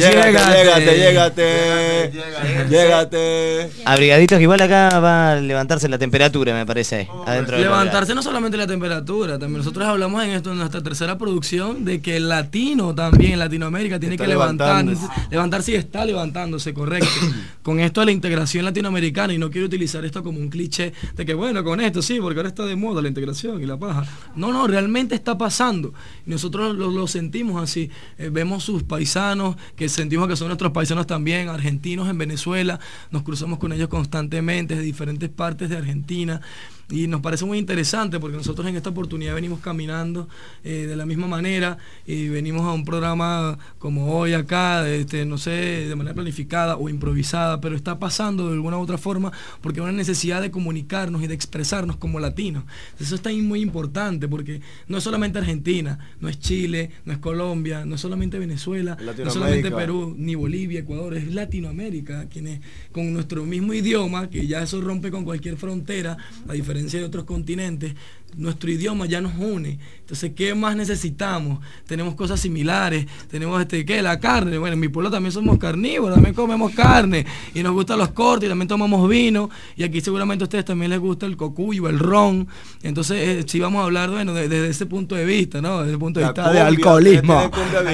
llégate. Abrigaditos, que igual acá va a levantarse la temperatura, me parece, adentro del levantarse no solamente la temperatura, también nosotros hablamos en esto en nuestra tercera producción de que el latino también en Latinoamérica tiene que levantarse y está levantándose, correcto. Con esto de la integración latinoamericana, y no quiero utilizar esto como un cliché de que bueno, con esto sí, porque ahora está de moda la integración y la paja. No, realmente está pasando. Y nosotros lo sentimos así. Vemos sus paisanos, que sentimos que son nuestros paisanos también, argentinos en Venezuela. Nos cruzamos con ellos constantemente de diferentes partes de Argentina. Y nos parece muy interesante porque nosotros en esta oportunidad venimos caminando de la misma manera y venimos a un programa como hoy acá, no sé, de manera planificada o improvisada, pero está pasando de alguna u otra forma porque hay una necesidad de comunicarnos y de expresarnos como latinos. Eso está muy importante porque no es solamente Argentina, no es Chile, no es Colombia, no es solamente Venezuela, no es solamente Perú, ni Bolivia, Ecuador, es Latinoamérica, quienes con nuestro mismo idioma, que ya eso rompe con cualquier frontera, a diferencia de otros continentes, nuestro idioma ya nos une. Entonces, ¿qué más necesitamos? Tenemos cosas similares, tenemos ¿qué? La carne. Bueno, en mi pueblo también somos carnívoros, también comemos carne y nos gustan los cortes y también tomamos vino, y aquí seguramente a ustedes también les gusta el cocuyo, el ron. Entonces, sí vamos a hablar, bueno, desde ese punto de vista, ¿no? Desde el punto de vista de alcoholismo.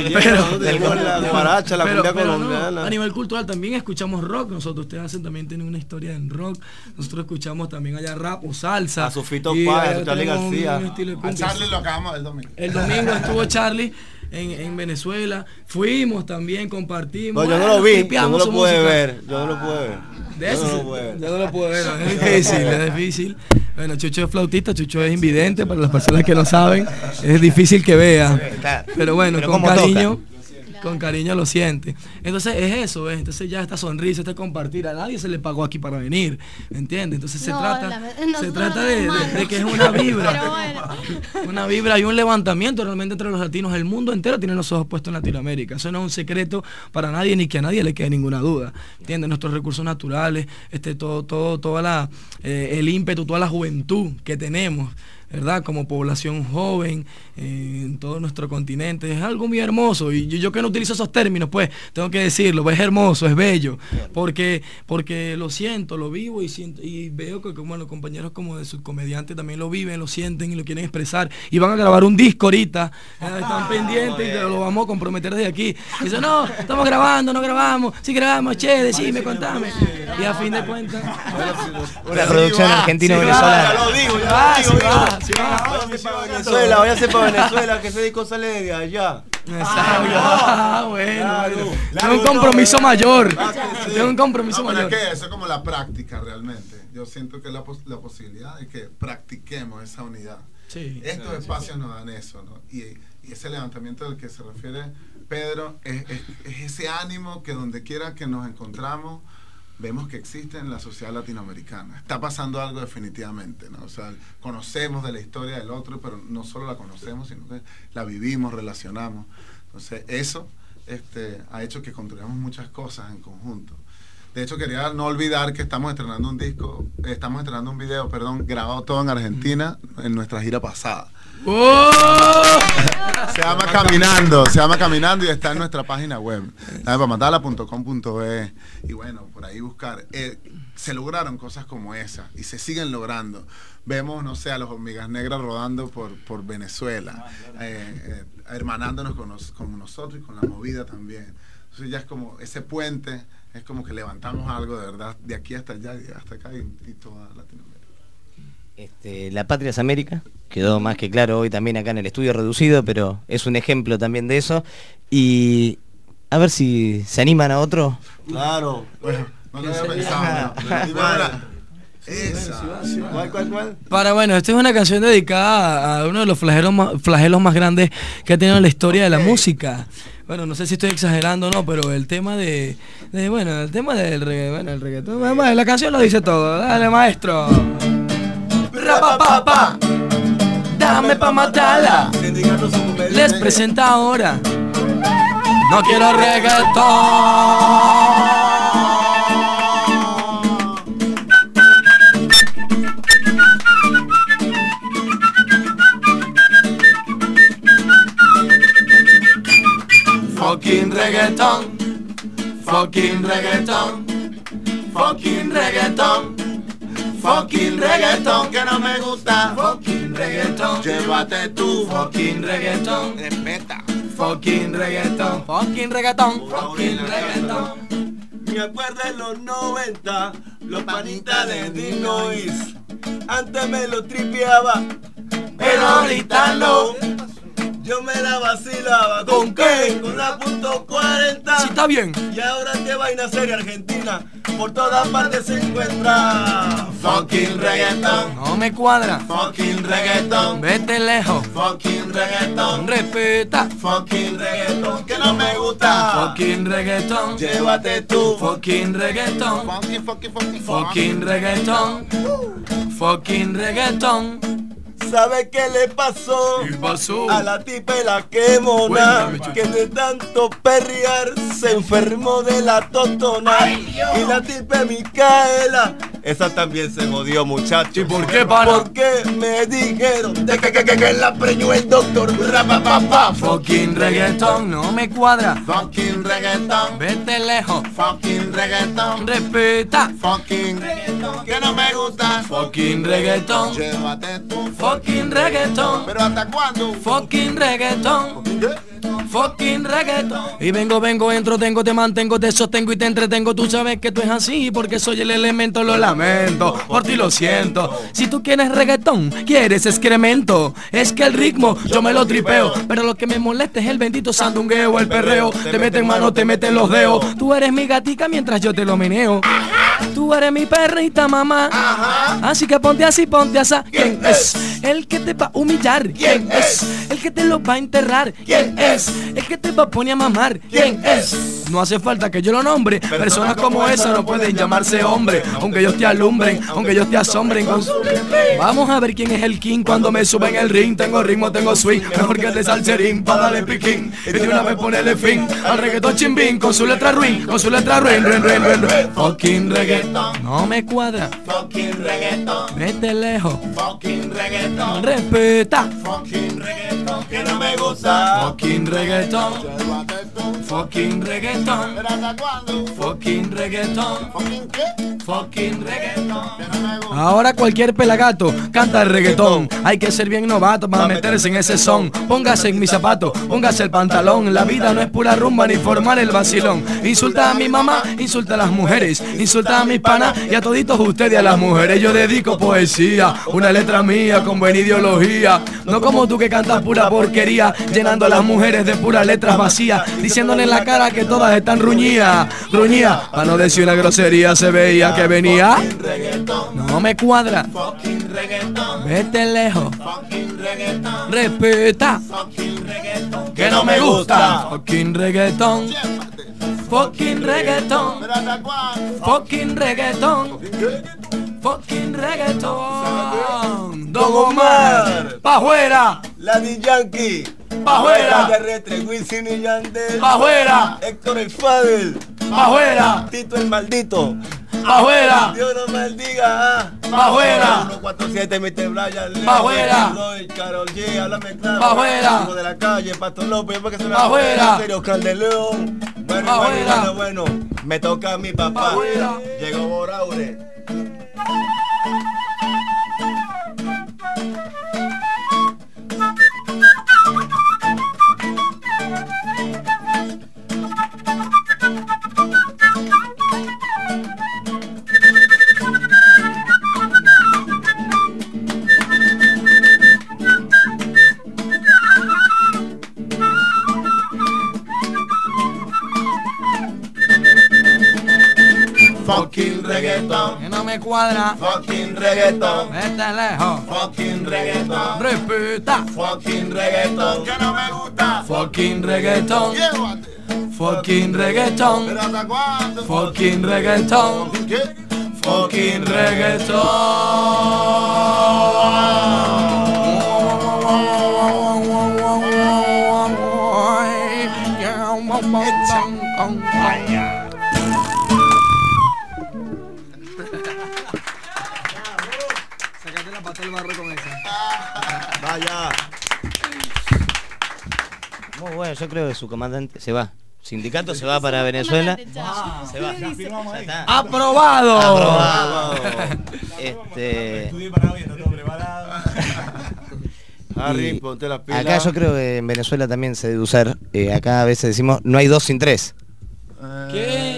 A nivel cultural también escuchamos rock, nosotros ustedes también tienen una historia en rock, nosotros escuchamos también allá rap o salsa. A Sofito Páez, a Charlie García. A Charlie lo acabamos el domingo. El domingo estuvo Charlie en Venezuela. Fuimos también, compartimos. No, yo no lo vi, yo no lo pude ver. Yo no lo pude ver. Es difícil. Bueno, Chucho es flautista, Chucho es invidente, para las personas que no saben, es difícil que vea. Pero bueno, con cariño. Con cariño lo siente. Entonces es eso, ¿ves? Entonces ya esta sonrisa, este compartir, a nadie se le pagó aquí para venir, ¿me entiendes? Entonces se trata de que es una vibra. Una vibra y un levantamiento realmente entre los latinos. El mundo entero tiene los ojos puestos en Latinoamérica. Eso no es un secreto para nadie, ni que a nadie le quede ninguna duda. ¿Entiendes? Nuestros recursos naturales, toda el ímpetu, toda la juventud que tenemos, ¿verdad? Como población joven en todo nuestro continente, es algo muy hermoso. Y yo que no utilizo esos términos, pues tengo que decirlo, es hermoso, es bello, porque lo siento, lo vivo y veo que como los compañeros como de subcomediantes también lo viven, lo sienten y lo quieren expresar, y van a grabar un disco ahorita, están pendientes y lo vamos a comprometer desde aquí. Y dicen, no, estamos grabando, no grabamos, sí grabamos, che, decime, contame. Y a fin de cuentas una producción argentino-venezolana. Váyase para Venezuela, que ese disco sale de allá. Bueno. Tengo un compromiso mayor. Tengo un compromiso mayor. Es que eso es como la práctica realmente. Yo siento que la posibilidad de que practiquemos esa unidad. Sí. Estos espacios nos dan eso, ¿no? Y ese levantamiento del que se refiere Pedro es ese ánimo que donde quiera que nos encontramos vemos que existe en la sociedad latinoamericana. Está pasando algo definitivamente, ¿no? O sea, conocemos de la historia del otro, pero no solo la conocemos, sino que la vivimos, relacionamos. Entonces, eso ha hecho que construyamos muchas cosas en conjunto. De hecho, quería no olvidar que estamos estrenando un video, grabado todo en Argentina en nuestra gira pasada. ¡Oh! Se llama Caminando y está en nuestra página web, pamatala.com.be. Y bueno, por ahí buscar. Se lograron cosas como esas y se siguen logrando. Vemos, no sé, a los Hormigas Negras rodando por Venezuela, hermanándonos con nosotros y con la movida también. Entonces ya es como ese puente, es como que levantamos algo de verdad de aquí hasta allá y hasta acá y toda Latinoamérica. La Patria es América, quedó más que claro hoy también acá en el estudio reducido, pero es un ejemplo también de eso. Y a ver si se animan a otro. Claro. Bueno, no lo había pensado. ¿Cuál? Bueno, esta es una canción dedicada a uno de los flagelos más grandes que ha tenido la historia de la música. Bueno, no sé si estoy exagerando o no, pero el tema el tema del reggaetón, el reggaetón, la canción lo dice todo. Dale, maestro. Rapapapa, dame pa' matarla. Les presenta ahora. No quiero reggaetón. Fucking reggaetón, fucking reggaetón, fucking reggaetón, fucking reggaetón que no me gusta, fucking reggaetón, llévate tú, fucking reggaetón, respeta, fucking reggaetón, fucking reggaetón, fucking reggaetón. Me acuerdo en los 90, los panitas de Dinois, antes me lo tripeaba, pero ahorita no. Yo me la vacilaba, ¿con qué? Con la .40. Sí, está bien. Y ahora qué vaina seria Argentina, por todas partes se encuentra. Fucking reggaetón. No me cuadra. Fucking reggaetón. Vete lejos. Fucking reggaetón. Respeta. Fucking reggaetón que no me gusta. Fucking reggaetón. Llévate tú. Fucking reggaetón. Fucking reggaetón. Fucking reggaetón. ¿Sabe qué le pasó? ¿Qué pasó? A la tipa la que mona, que de tanto perrear se enfermó de la totona. Ay, y la tipa Micaela, esa también se jodió, muchacho. ¿Y por qué, pana? Porque me dijeron de que la preñó el doctor. Rapapapa. Fucking reggaetón, no me cuadra. Fucking reggaetón. Vete lejos. Fucking reggaetón. Respeta. Fucking reggaetón que no me gusta. Fucking reggaetón. Llévate tú. Fucking reggaetón. ¿Pero hasta cuándo? Fucking reggaetón. Fucking reggaetón. Y vengo, entro, tengo, te mantengo, te sostengo y te entretengo. Tú sabes que tú es así porque soy el elemento, lo lamento, por ti lo siento. Si tú quieres reggaetón, quieres excremento. Es que el ritmo yo me lo tripeo, pero lo que me molesta es el bendito sandungueo, el perreo. Te meten mano, te meten los dedos. Tú eres mi gatica mientras yo te lo meneo. Tú eres mi perrita, mamá. Así que ponte así, ponte así. ¿Quién es? El que te va a humillar. ¿Quién es? El que te lo va a enterrar. ¿Quién es? El que te va a poner a mamar. ¿Quién es? No hace falta que yo lo nombre. Personas como esa no pueden llamarse hombre. Aunque ellos te alumbren, aunque ellos te asombren con su... Vamos a ver quién es el king cuando me suba en el ring. Tengo ritmo, tengo swing, mejor que el de salserín. Pa' darle piquín y de una vez ponerle fin al reggaetón chimbín. Con su letra ruin, con su letra ruin. Fucking reggaetón, no me cuadra. Fucking reggaetón. Vete lejos. Fucking reggaetón. Respeta. Fucking reggaetón que no me gusta. Fucking reggaetón. Fucking reggaetón. Fucking reggaetón. Fucking qué? Fucking reggaetón. Ahora cualquier pelagato canta el reggaetón. Hay que ser bien novato para meterse en ese son. Póngase en mis zapatos, póngase el pantalón. La vida no es pura rumba ni formar el vacilón. Insulta a mi mamá, insulta a las mujeres, insulta a mis panas y a toditos ustedes a las mujeres. Yo dedico poesía, una letra mía como con buena ideología. No como tú que cantas pura porquería, llenando a las mujeres de puras letras vacías, diciéndole en la cara que todas están ruñías. Ruñías, para no decir una grosería, se veía que venía. No me cuadra. Vete lejos. Respeta. Que no me gusta. Fucking reggaetón. Fucking reggaetón. Fucking reggaetón. Fucking reggaetón. Don Omar. Pa' afuera. Latin Yankee. Pa' afuera. Terrestre, Wisin y Yandel. Pa' afuera. Héctor el Fadel. Pa' afuera. Tito el maldito. Pa' afuera. Dios no maldiga. Pa' afuera. 147 Mr. Brian. Pa' afuera. Karol G, háblame claro. Pa' afuera. Hijo de la calle, Pastor López, porque se me Pa' afuera. Oscar de León. Bueno, me toca a mi papá. Llegó Boraure. Fucking reggaetón. Que no me cuadra. Fucking reggaetón. Vete lejos. Fucking reggaetón. Respeta. Fucking reggaetón. Que no me gusta. Fucking reggaetón. Fucking reggaetón. ¿Pero hasta cuándo? Fucking reggaetón. Fucking reggaetón. Sácate la pata del barro con esa. Vaya. Muy bueno, yo creo que su comandante se va. Sindicato se va para Venezuela. Se va. Ya está. ¡Aprobado! Aprobado. Estudié para hoy, está todo preparado. Harry, ponte las pilas. Acá yo creo que en Venezuela también se debe usar. Acá a veces decimos, no hay 2 sin 3. ¿Qué?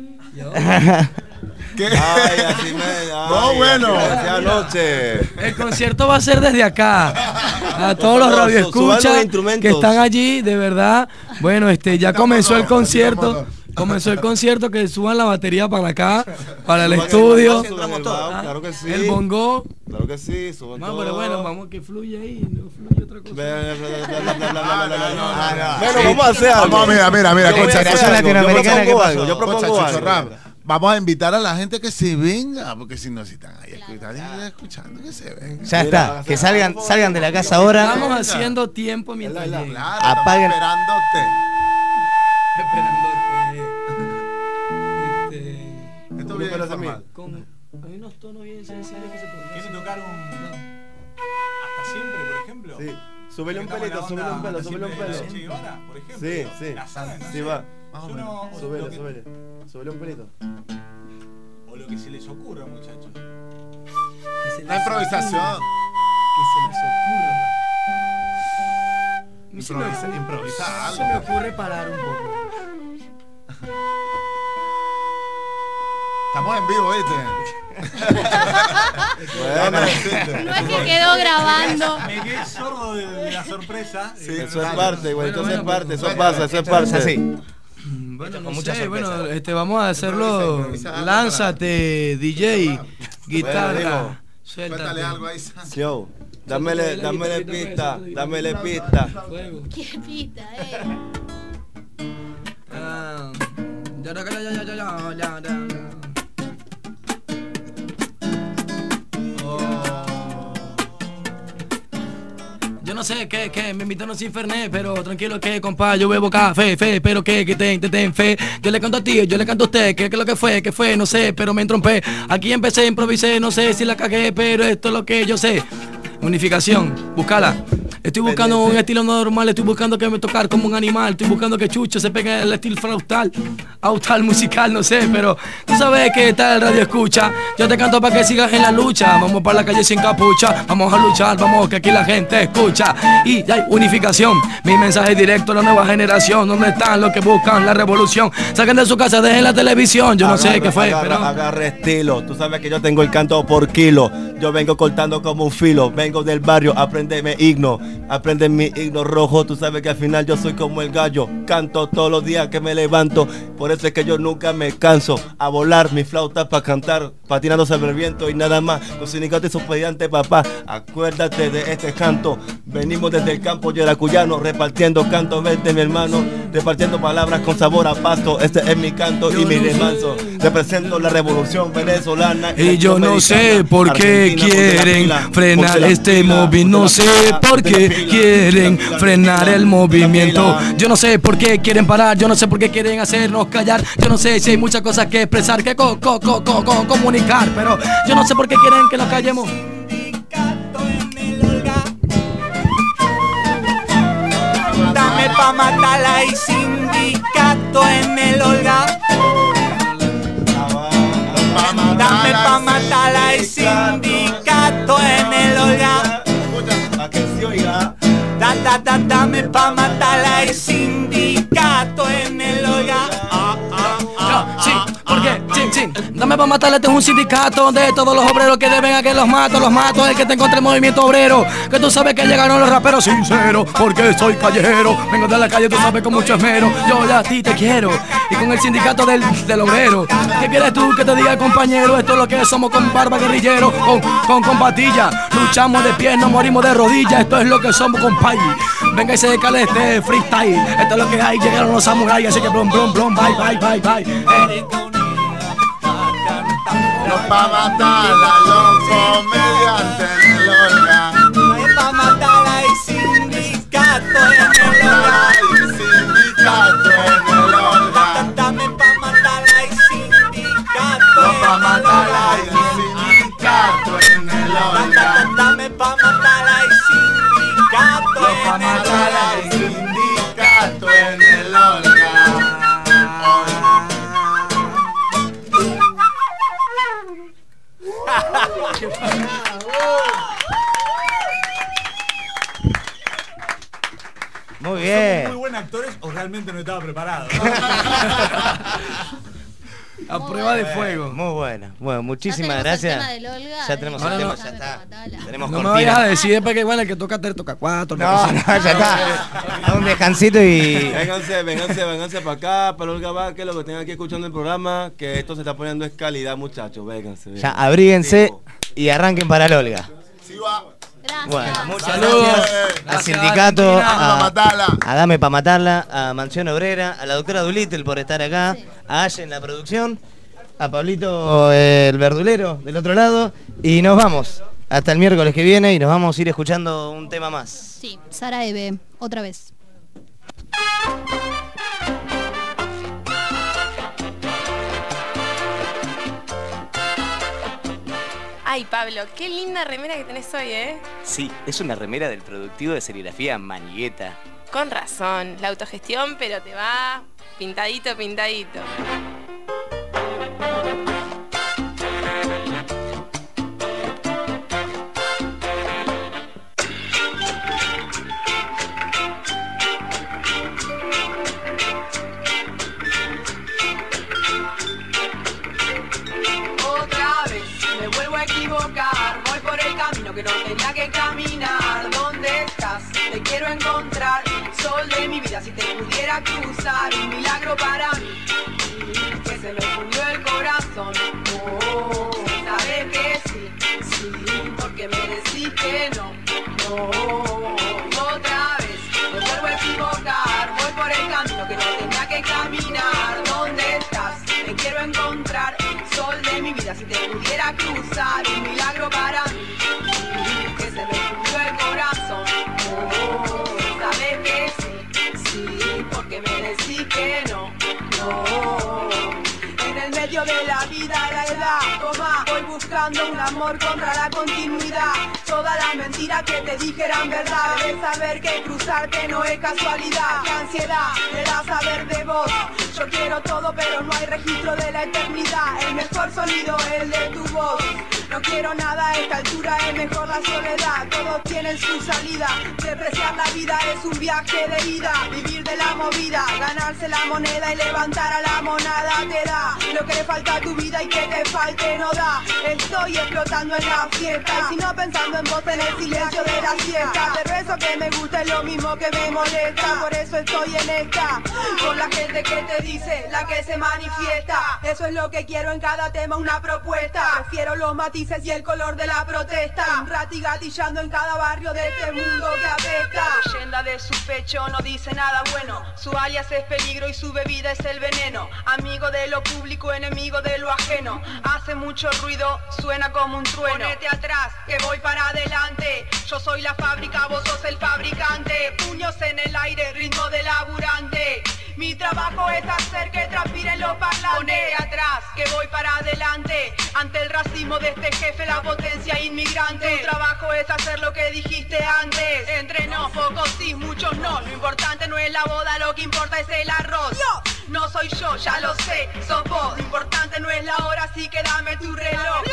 ¿Qué? Ay, así me. No, bueno. Anoche. El concierto va a ser desde acá. A todos los radioescuchas que están allí, de verdad. Bueno, ya comenzó el concierto. Comenzó el concierto, que suban la batería para acá, para el estudio. Claro que sí. El bongo. Claro que sí, suban No, todo. pero bueno, vamos que fluye ahí, no fluye otra cosa. Bueno, vamos a hacer algo. Vamos, mira, escucha, Yo propongo algo. Vamos a invitar a la gente que se venga, porque si no, si están ahí escuchando, que se vengan. Ya está, que salgan de la casa ahora. Estamos haciendo tiempo mientras llegan. Apaguen. Esperándote. Esto viene para mí. Hay unos tonos bien sencillos que se pueden. ¿Quieres tocar un hasta siempre, por ejemplo? Sí. Súbele un pelito, súbele un pelo. Che Guevara, por ejemplo. Sí. La saga, no Sí, sé. va. Súbele. Súbele un pelito. O lo que se les ocurra, muchachos. La improvisación. Que se les ocurra. Improvisa algo. Se me ocurre parar un poco. Estamos en vivo, ¿viste? Bueno, No es que quedó grabando. Me quedé sordo de la sorpresa. Sí, eso es parte, güey. Eso es parte, eso es Así. parte. Bueno, Con no mucha sé, sorpresa. bueno, vamos a hacerlo. Lánzate, DJ, guitarra, Suéltale algo ahí, Yo, dámele pista. Fuego. ¿Qué pita, Yo no sé qué, me invitaron sin fernet, pero tranquilo que, compa, yo bebo café, pero que ten fe. Yo le canto a ti, yo le canto a usted, que es lo que fue, no sé, pero me entrompé. Aquí empecé, improvisé, no sé si la cagué, pero esto es lo que yo sé. Unificación, búscala. Estoy buscando un estilo normal, estoy buscando que me tocar como un animal, estoy buscando que Chucho se pegue el estilo frautal, autal musical, no sé, pero tú sabes que está el radio escucha. Yo te canto para que sigas en la lucha. Vamos para la calle sin capucha, vamos a luchar, vamos que aquí la gente escucha. Y hay unificación, mi mensaje directo a la nueva generación. ¿Dónde están los que buscan la revolución? Saquen de su casa, dejen la televisión. Yo no sé qué fue, pero agarre estilo. Tú sabes que yo tengo el canto por kilo. Yo vengo cortando como un filo. Vengo del barrio, aprendeme himno. Aprende mi himno rojo. Tú sabes que al final yo soy como el gallo. Canto todos los días que me levanto. Por eso es que yo nunca me canso. A volar mi flauta para cantar, patinando sobre el viento y nada más. Con sindicato y supediante, papá. Acuérdate de este canto. Venimos desde el campo yaracuyano, repartiendo canto verde, mi hermano. Repartiendo palabras con sabor a pasto. Este es mi canto y mi remanso. Represento la revolución venezolana. Y yo no sé por qué quieren frenar este movimiento. No sé por qué quieren frenar el movimiento. Yo no sé por qué quieren parar. Yo no sé por qué quieren hacernos callar. Yo no sé si hay muchas cosas que expresar, que comunicar, pero yo no sé por qué quieren que nos callemos. Dame pa' matarla y sindicato en el Olga. Dame pa' matarla y sindicato en el Olga. Dame pa' matarla y sindicato en el Olga. Sí, porque, sí, dame pa' matarle, este es un sindicato de todos los obreros que deben a que los mato, el que te encontré el movimiento obrero, que tú sabes que llegaron los raperos sinceros, porque soy callejero, vengo de la calle, tú sabes con mucho esmero, yo ya a ti te quiero, y con el sindicato del obrero, ¿qué quieres tú que te diga compañero? Esto es lo que somos con barba guerrillero, con patilla, luchamos de pie, no morimos de rodillas, esto es lo que somos con pay, venga y se cale este freestyle, esto es lo que hay, llegaron los samuráis, así que blom, bye. No pa' matarla, los comediantes en el Olga. Dame pa' matarla y sindicato en el Olga. Sindicato en el Olga. Dame pa' matarla y sindicato en el Olga. Sindicato en el Olga. Dame pa' matarla y sindicato en el Olga. Sindicato en el Olga. Muy bien. ¿Somos muy buenos actores o realmente no estaba preparado? A prueba de fuego. Muy buena. Bueno, muchísimas gracias. Ya tenemos el tema, ya está. Tenemos no me vayas a decir después que bueno, el que toca 3 toca 4. No, ya está. Un descansito y. Vénganse para acá, para Olga Vázquez, lo que estén aquí escuchando el programa, que esto se está poniendo es calidad, muchachos. Vénganse. Ya abríguense y arranquen para el Olga. Sí va. Bueno, muchas gracias al sindicato, a Dame pa' matarla, a Mansión Obrera, a la doctora Doolittle por estar acá, a Aye en la producción, a Pablito el verdulero del otro lado, y nos vamos hasta el miércoles que viene y nos vamos a ir escuchando un tema más. Sí, Sara Eve, otra vez. Ay, Pablo, qué linda remera que tenés hoy, ¿eh? Sí, es una remera del productivo de serigrafía Manigueta. Con razón, la autogestión, pero te va pintadito. Voy por el camino que no tenía que caminar. ¿Dónde estás? Te quiero encontrar. Sol de mi vida, si te pudiera cruzar. Un milagro para mí, que se me fundió el corazón. Oh, sabes que sí, porque me decís que no. Y otra vez me vuelvo a equivocar. Voy por el camino que no tenía que caminar. ¿Dónde estás? Te quiero encontrar. Sol de mi vida, si te pudiera cruzar. Un milagro para mí, que se me fundió el corazón. Oh, sabes que sí, porque me decís que no. En el metro medio de la vida, la edad. Toma, voy buscando un amor contra la continuidad. Todas las mentiras que te dijeran verdad. Debes saber que cruzarte no es casualidad. Qué ansiedad me da saber de vos. Yo quiero todo pero no hay registro de la eternidad. El mejor sonido es el de tu voz. No quiero nada a esta altura, es mejor la soledad. Todos tienen su salida. Despreciar la vida es un viaje de ida. Vivir de la movida, ganarse la moneda y levantar a la monada te da lo que le falta a tu vida y que te falte no da. Estoy explotando en la fiesta y si no pensando en vos en el silencio de la siesta. Pero eso que me gusta es lo mismo que me molesta. Por eso estoy en esta, con la gente que te dice, la que se manifiesta. Eso es lo que quiero en cada tema, una propuesta. Prefiero los matices y el color de la protesta. Un rati gatillando en cada barrio de este mundo que apesta. La leyenda de su pecho no dice nada bueno. Su alias es peligro y su bebida es el veneno. Amigo de lo público, enemigo de lo ajeno. Hace mucho ruido, suena como un trueno. Ponete atrás, que voy para adelante. Yo soy la fábrica, vos sos el fabricante. Puños en el aire, ritmo de laburante. Mi trabajo es hacer que transpiren los parlantes. Ponete atrás, que voy para adelante. Ante el racismo de este jefe, la potencia inmigrante. Tu trabajo es hacer lo que dijiste antes. Entre nos, pocos sí, muchos no. Lo importante no es la boda, lo que importa es el arroz. No soy yo, ya lo sé, sos vos. Lo importante no es la hora, así que dame tu reloj.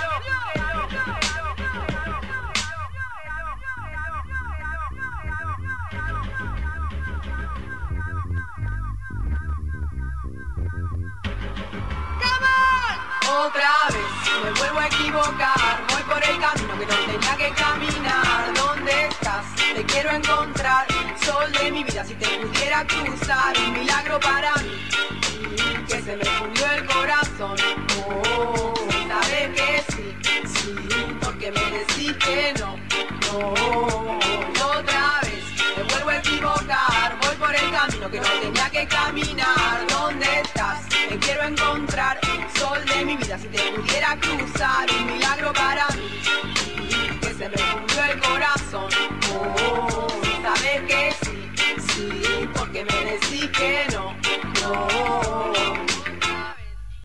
Otra vez me vuelvo a equivocar. Voy por el camino que no tenía que caminar. ¿Dónde estás? Te quiero encontrar. Sol de mi vida, si te pudiera cruzar. Un milagro para mí, que se me fundió el corazón. Oh, sabes que sí, sí, porque me decís que no. No, otra vez me vuelvo a equivocar. Voy por el camino que no tenía que caminar. ¿Dónde estás? Te quiero encontrar. Sol de mi vida, si te pudiera cruzar. Un milagro para mí, que se me fundió el corazón.